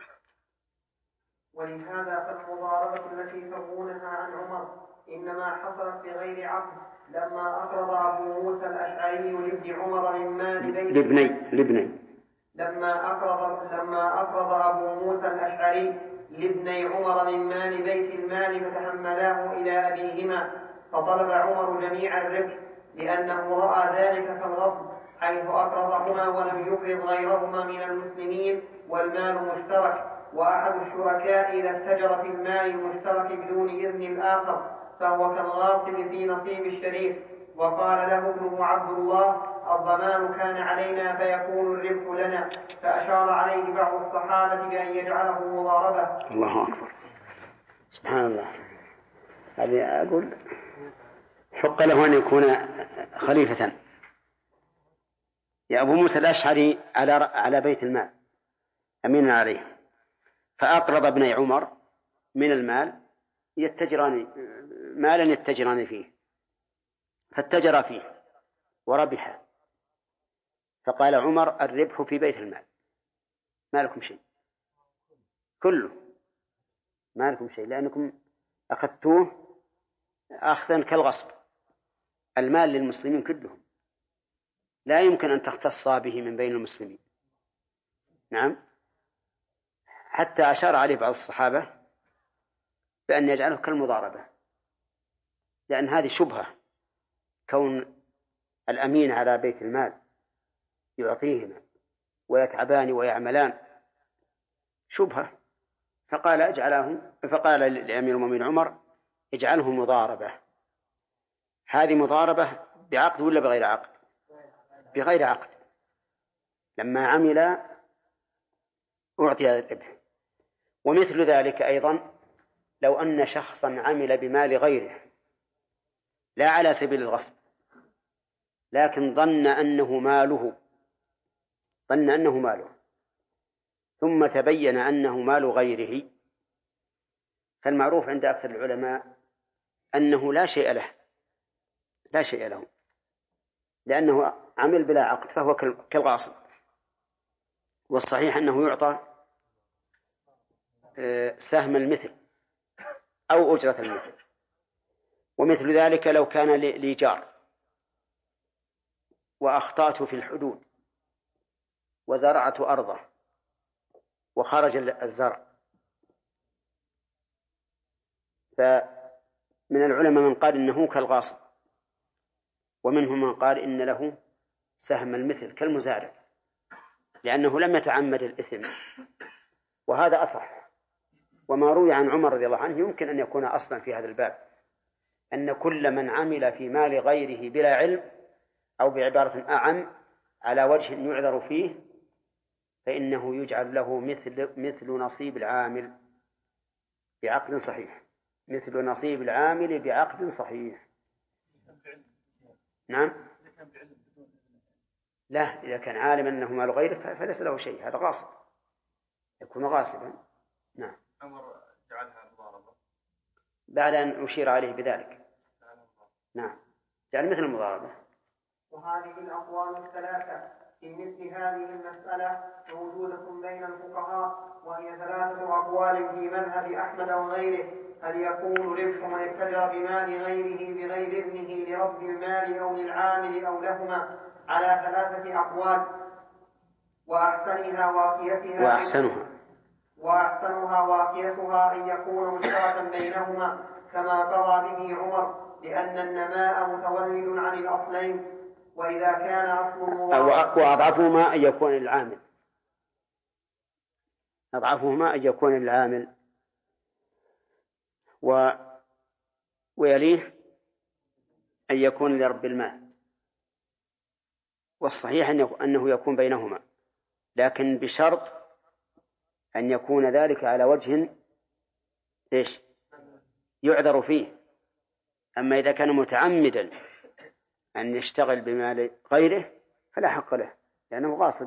ولهذا فالمضاربة التي تروونها عن عمر إنما حصلت بغير عقد لما أقرض أبو موسى الأشعري لابن عمر من مال بيت لما أقرض أبو موسى الأشعري لابني عمر من مال بيت المال فتحملاه إلى أبيهما، فطلب عمر جميع الربح لأنه رأى ذلك كالغصب، حيث أقرضهما ولم يقرض غيرهما من المسلمين والمال مشترك، وأحد الشركاء إذا اتجر في المال المشترك بدون إذن الآخر فهو كالغاصب في نصيب الشريك. وقال له ابنه عبد الله الضمان كان علينا فيكون الربح لنا، فأشار عليه بعض الصحابة بأن يجعله مضاربة. الله أكبر، سبحان الله. هذه أقول حق له أن يكون خليفة. يا أبو موسى الأشعري على بيت المال أمين عليه، فأقرض ابني عمر من المال مالا يتجران فيه، فاتجر فيه وربح. فقال عمر: الربح في بيت المال، ما لكم شيء، كله ما لكم شيء، لأنكم أخذتوه أخذا كالغصب. المال للمسلمين كلهم، لا يمكن أن تختص به من بين المسلمين. نعم، حتى أشار عليه بعض الصحابة بأن يجعله كالمضاربة، لأن هذه شبهة، كون الأمين على بيت المال يعطيهما ويتعبان ويعملان شبهة. فقال لأمير المؤمنين عمر: اجعله مضاربة. هذه مضاربة بعقد ولا بغير عقد؟ بغير عقد. لما عمل أعطي الربح. ومثل ذلك أيضا لو أن شخصا عمل بمال غيره لا على سبيل الغصب، لكن ظن أنه ماله ثم تبين أنه مال غيره، فالمعروف عند أكثر العلماء أنه لا شيء له، لأنه عمل بلا عقد، فهو كالغاصب. والصحيح أنه يعطى سهم المثل أو أجرة المثل. ومثل ذلك لو كان لي جار وأخطأت في الحدود وزرعت أرضه وخرج الزرع، فمن العلماء من قال إنه كالغاصب، ومنهم من قال إن له سهم المثل كالمزارع، لأنه لم يتعمد الإثم، وهذا أصح. وما روي عن عمر رضي الله عنه يمكن أن يكون أصلا في هذا الباب، أن كل من عمل في مال غيره بلا علم، أو بعبارة أعم على وجه يعذر فيه، فإنه يجعل له مثل نصيب العامل بعقد صحيح، مثل نصيب العامل بعقد صحيح. نعم، لا، إذا كان عالما أنه مال غيره فليس له شيء، هذا غاصب، يكون غاصبا. نعم. عمر جعلها مضاربة بعد أن أشير عليه بذلك. نعم، جعل مثل المضاربة. وهذه الأقوال الثلاثة في مثل هذه المسألة موجودة بين الفقهاء، وهي 3 أقوال في مذهب أحمد وغيره: هل يكون ربح من ابتدى بمال غيره بغير إذنه لرب المال أو للعامل أو لهما، على 3 أقوال، وأحسنها واقيسها أن يكون مشتركا بينهما كما قضى به عمر، لأن النماء متولد عن الأصلين، وإذا كان أصل المضاربة وأضعفهما أن يكون للعامل، ويليه أن يكون لرب المال. والصحيح أنه يكون بينهما، لكن بشرط أن يكون ذلك على وجه يعذر فيه. أما إذا كان متعمدا أن يشتغل بمال غيره فلا حق له، لأنه غاصب.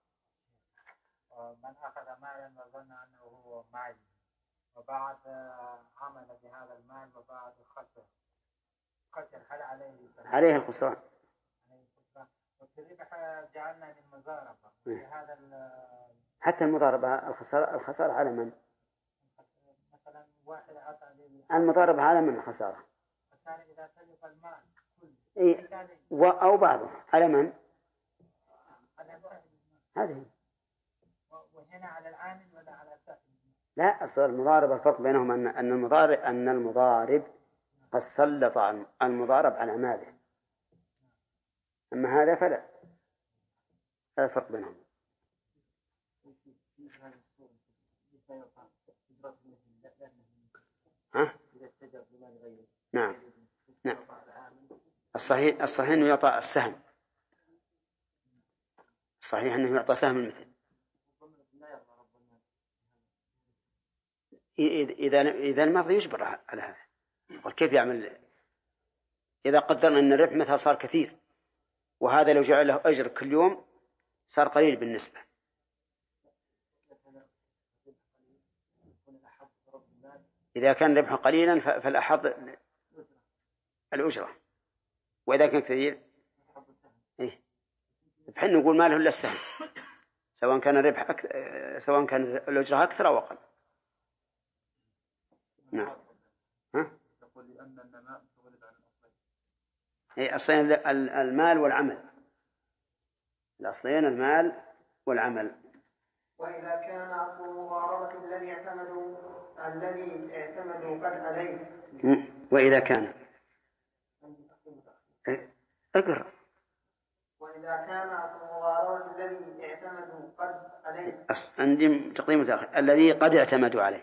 من أخذ مالا وظن أنه هو مال، وبعد عمل بهذا المال وبعد خسر، هل عليه الخسران؟ وكذلك جعلنا للمضاربة بهذا حتى المضاربة الخسارة على من؟ مثلا واحد أعطى المضاربة على من الخسارة؟ إذا تلف المال أو بعضه على من؟ هذه. وهنا على العامل ولا على سائل؟ لا، أصل المضاربة الفرق بينهم أن المضارب قد سلط المضارب على ماله، أما هذا فلا، هذا الفرق بينهم. نعم. الصحيح أنه يعطى السهم، صحيح أنه يعطى سهم المثل إذا الماضي يجبر على هذا. وكيف يعمل إذا قدرنا أن الربح مثلا صار كثير، وهذا لو جعل له أجر كل يوم صار قليل بالنسبة. إذا كان ربحه قليلا فالأحظ الأجرة، وإذا كان كثير بحين نقول ما له إلا السهم، سواء كان الربح سواء كان الأجرة أكثر أو أقل. نعم. تقول لأن النماء تغلب عن الأصلين. أي أصلين المال والعمل، الأصلين المال والعمل. وإذا كان أصل المضاربة الذي اعتمدوا قد عليه. وإذا كان اقرأ. وإذا كان أصل المضاربة الذي اعتمدوا قد عليه. عندي تقديم وتأخير. الذي قد اعتمدوا عليه.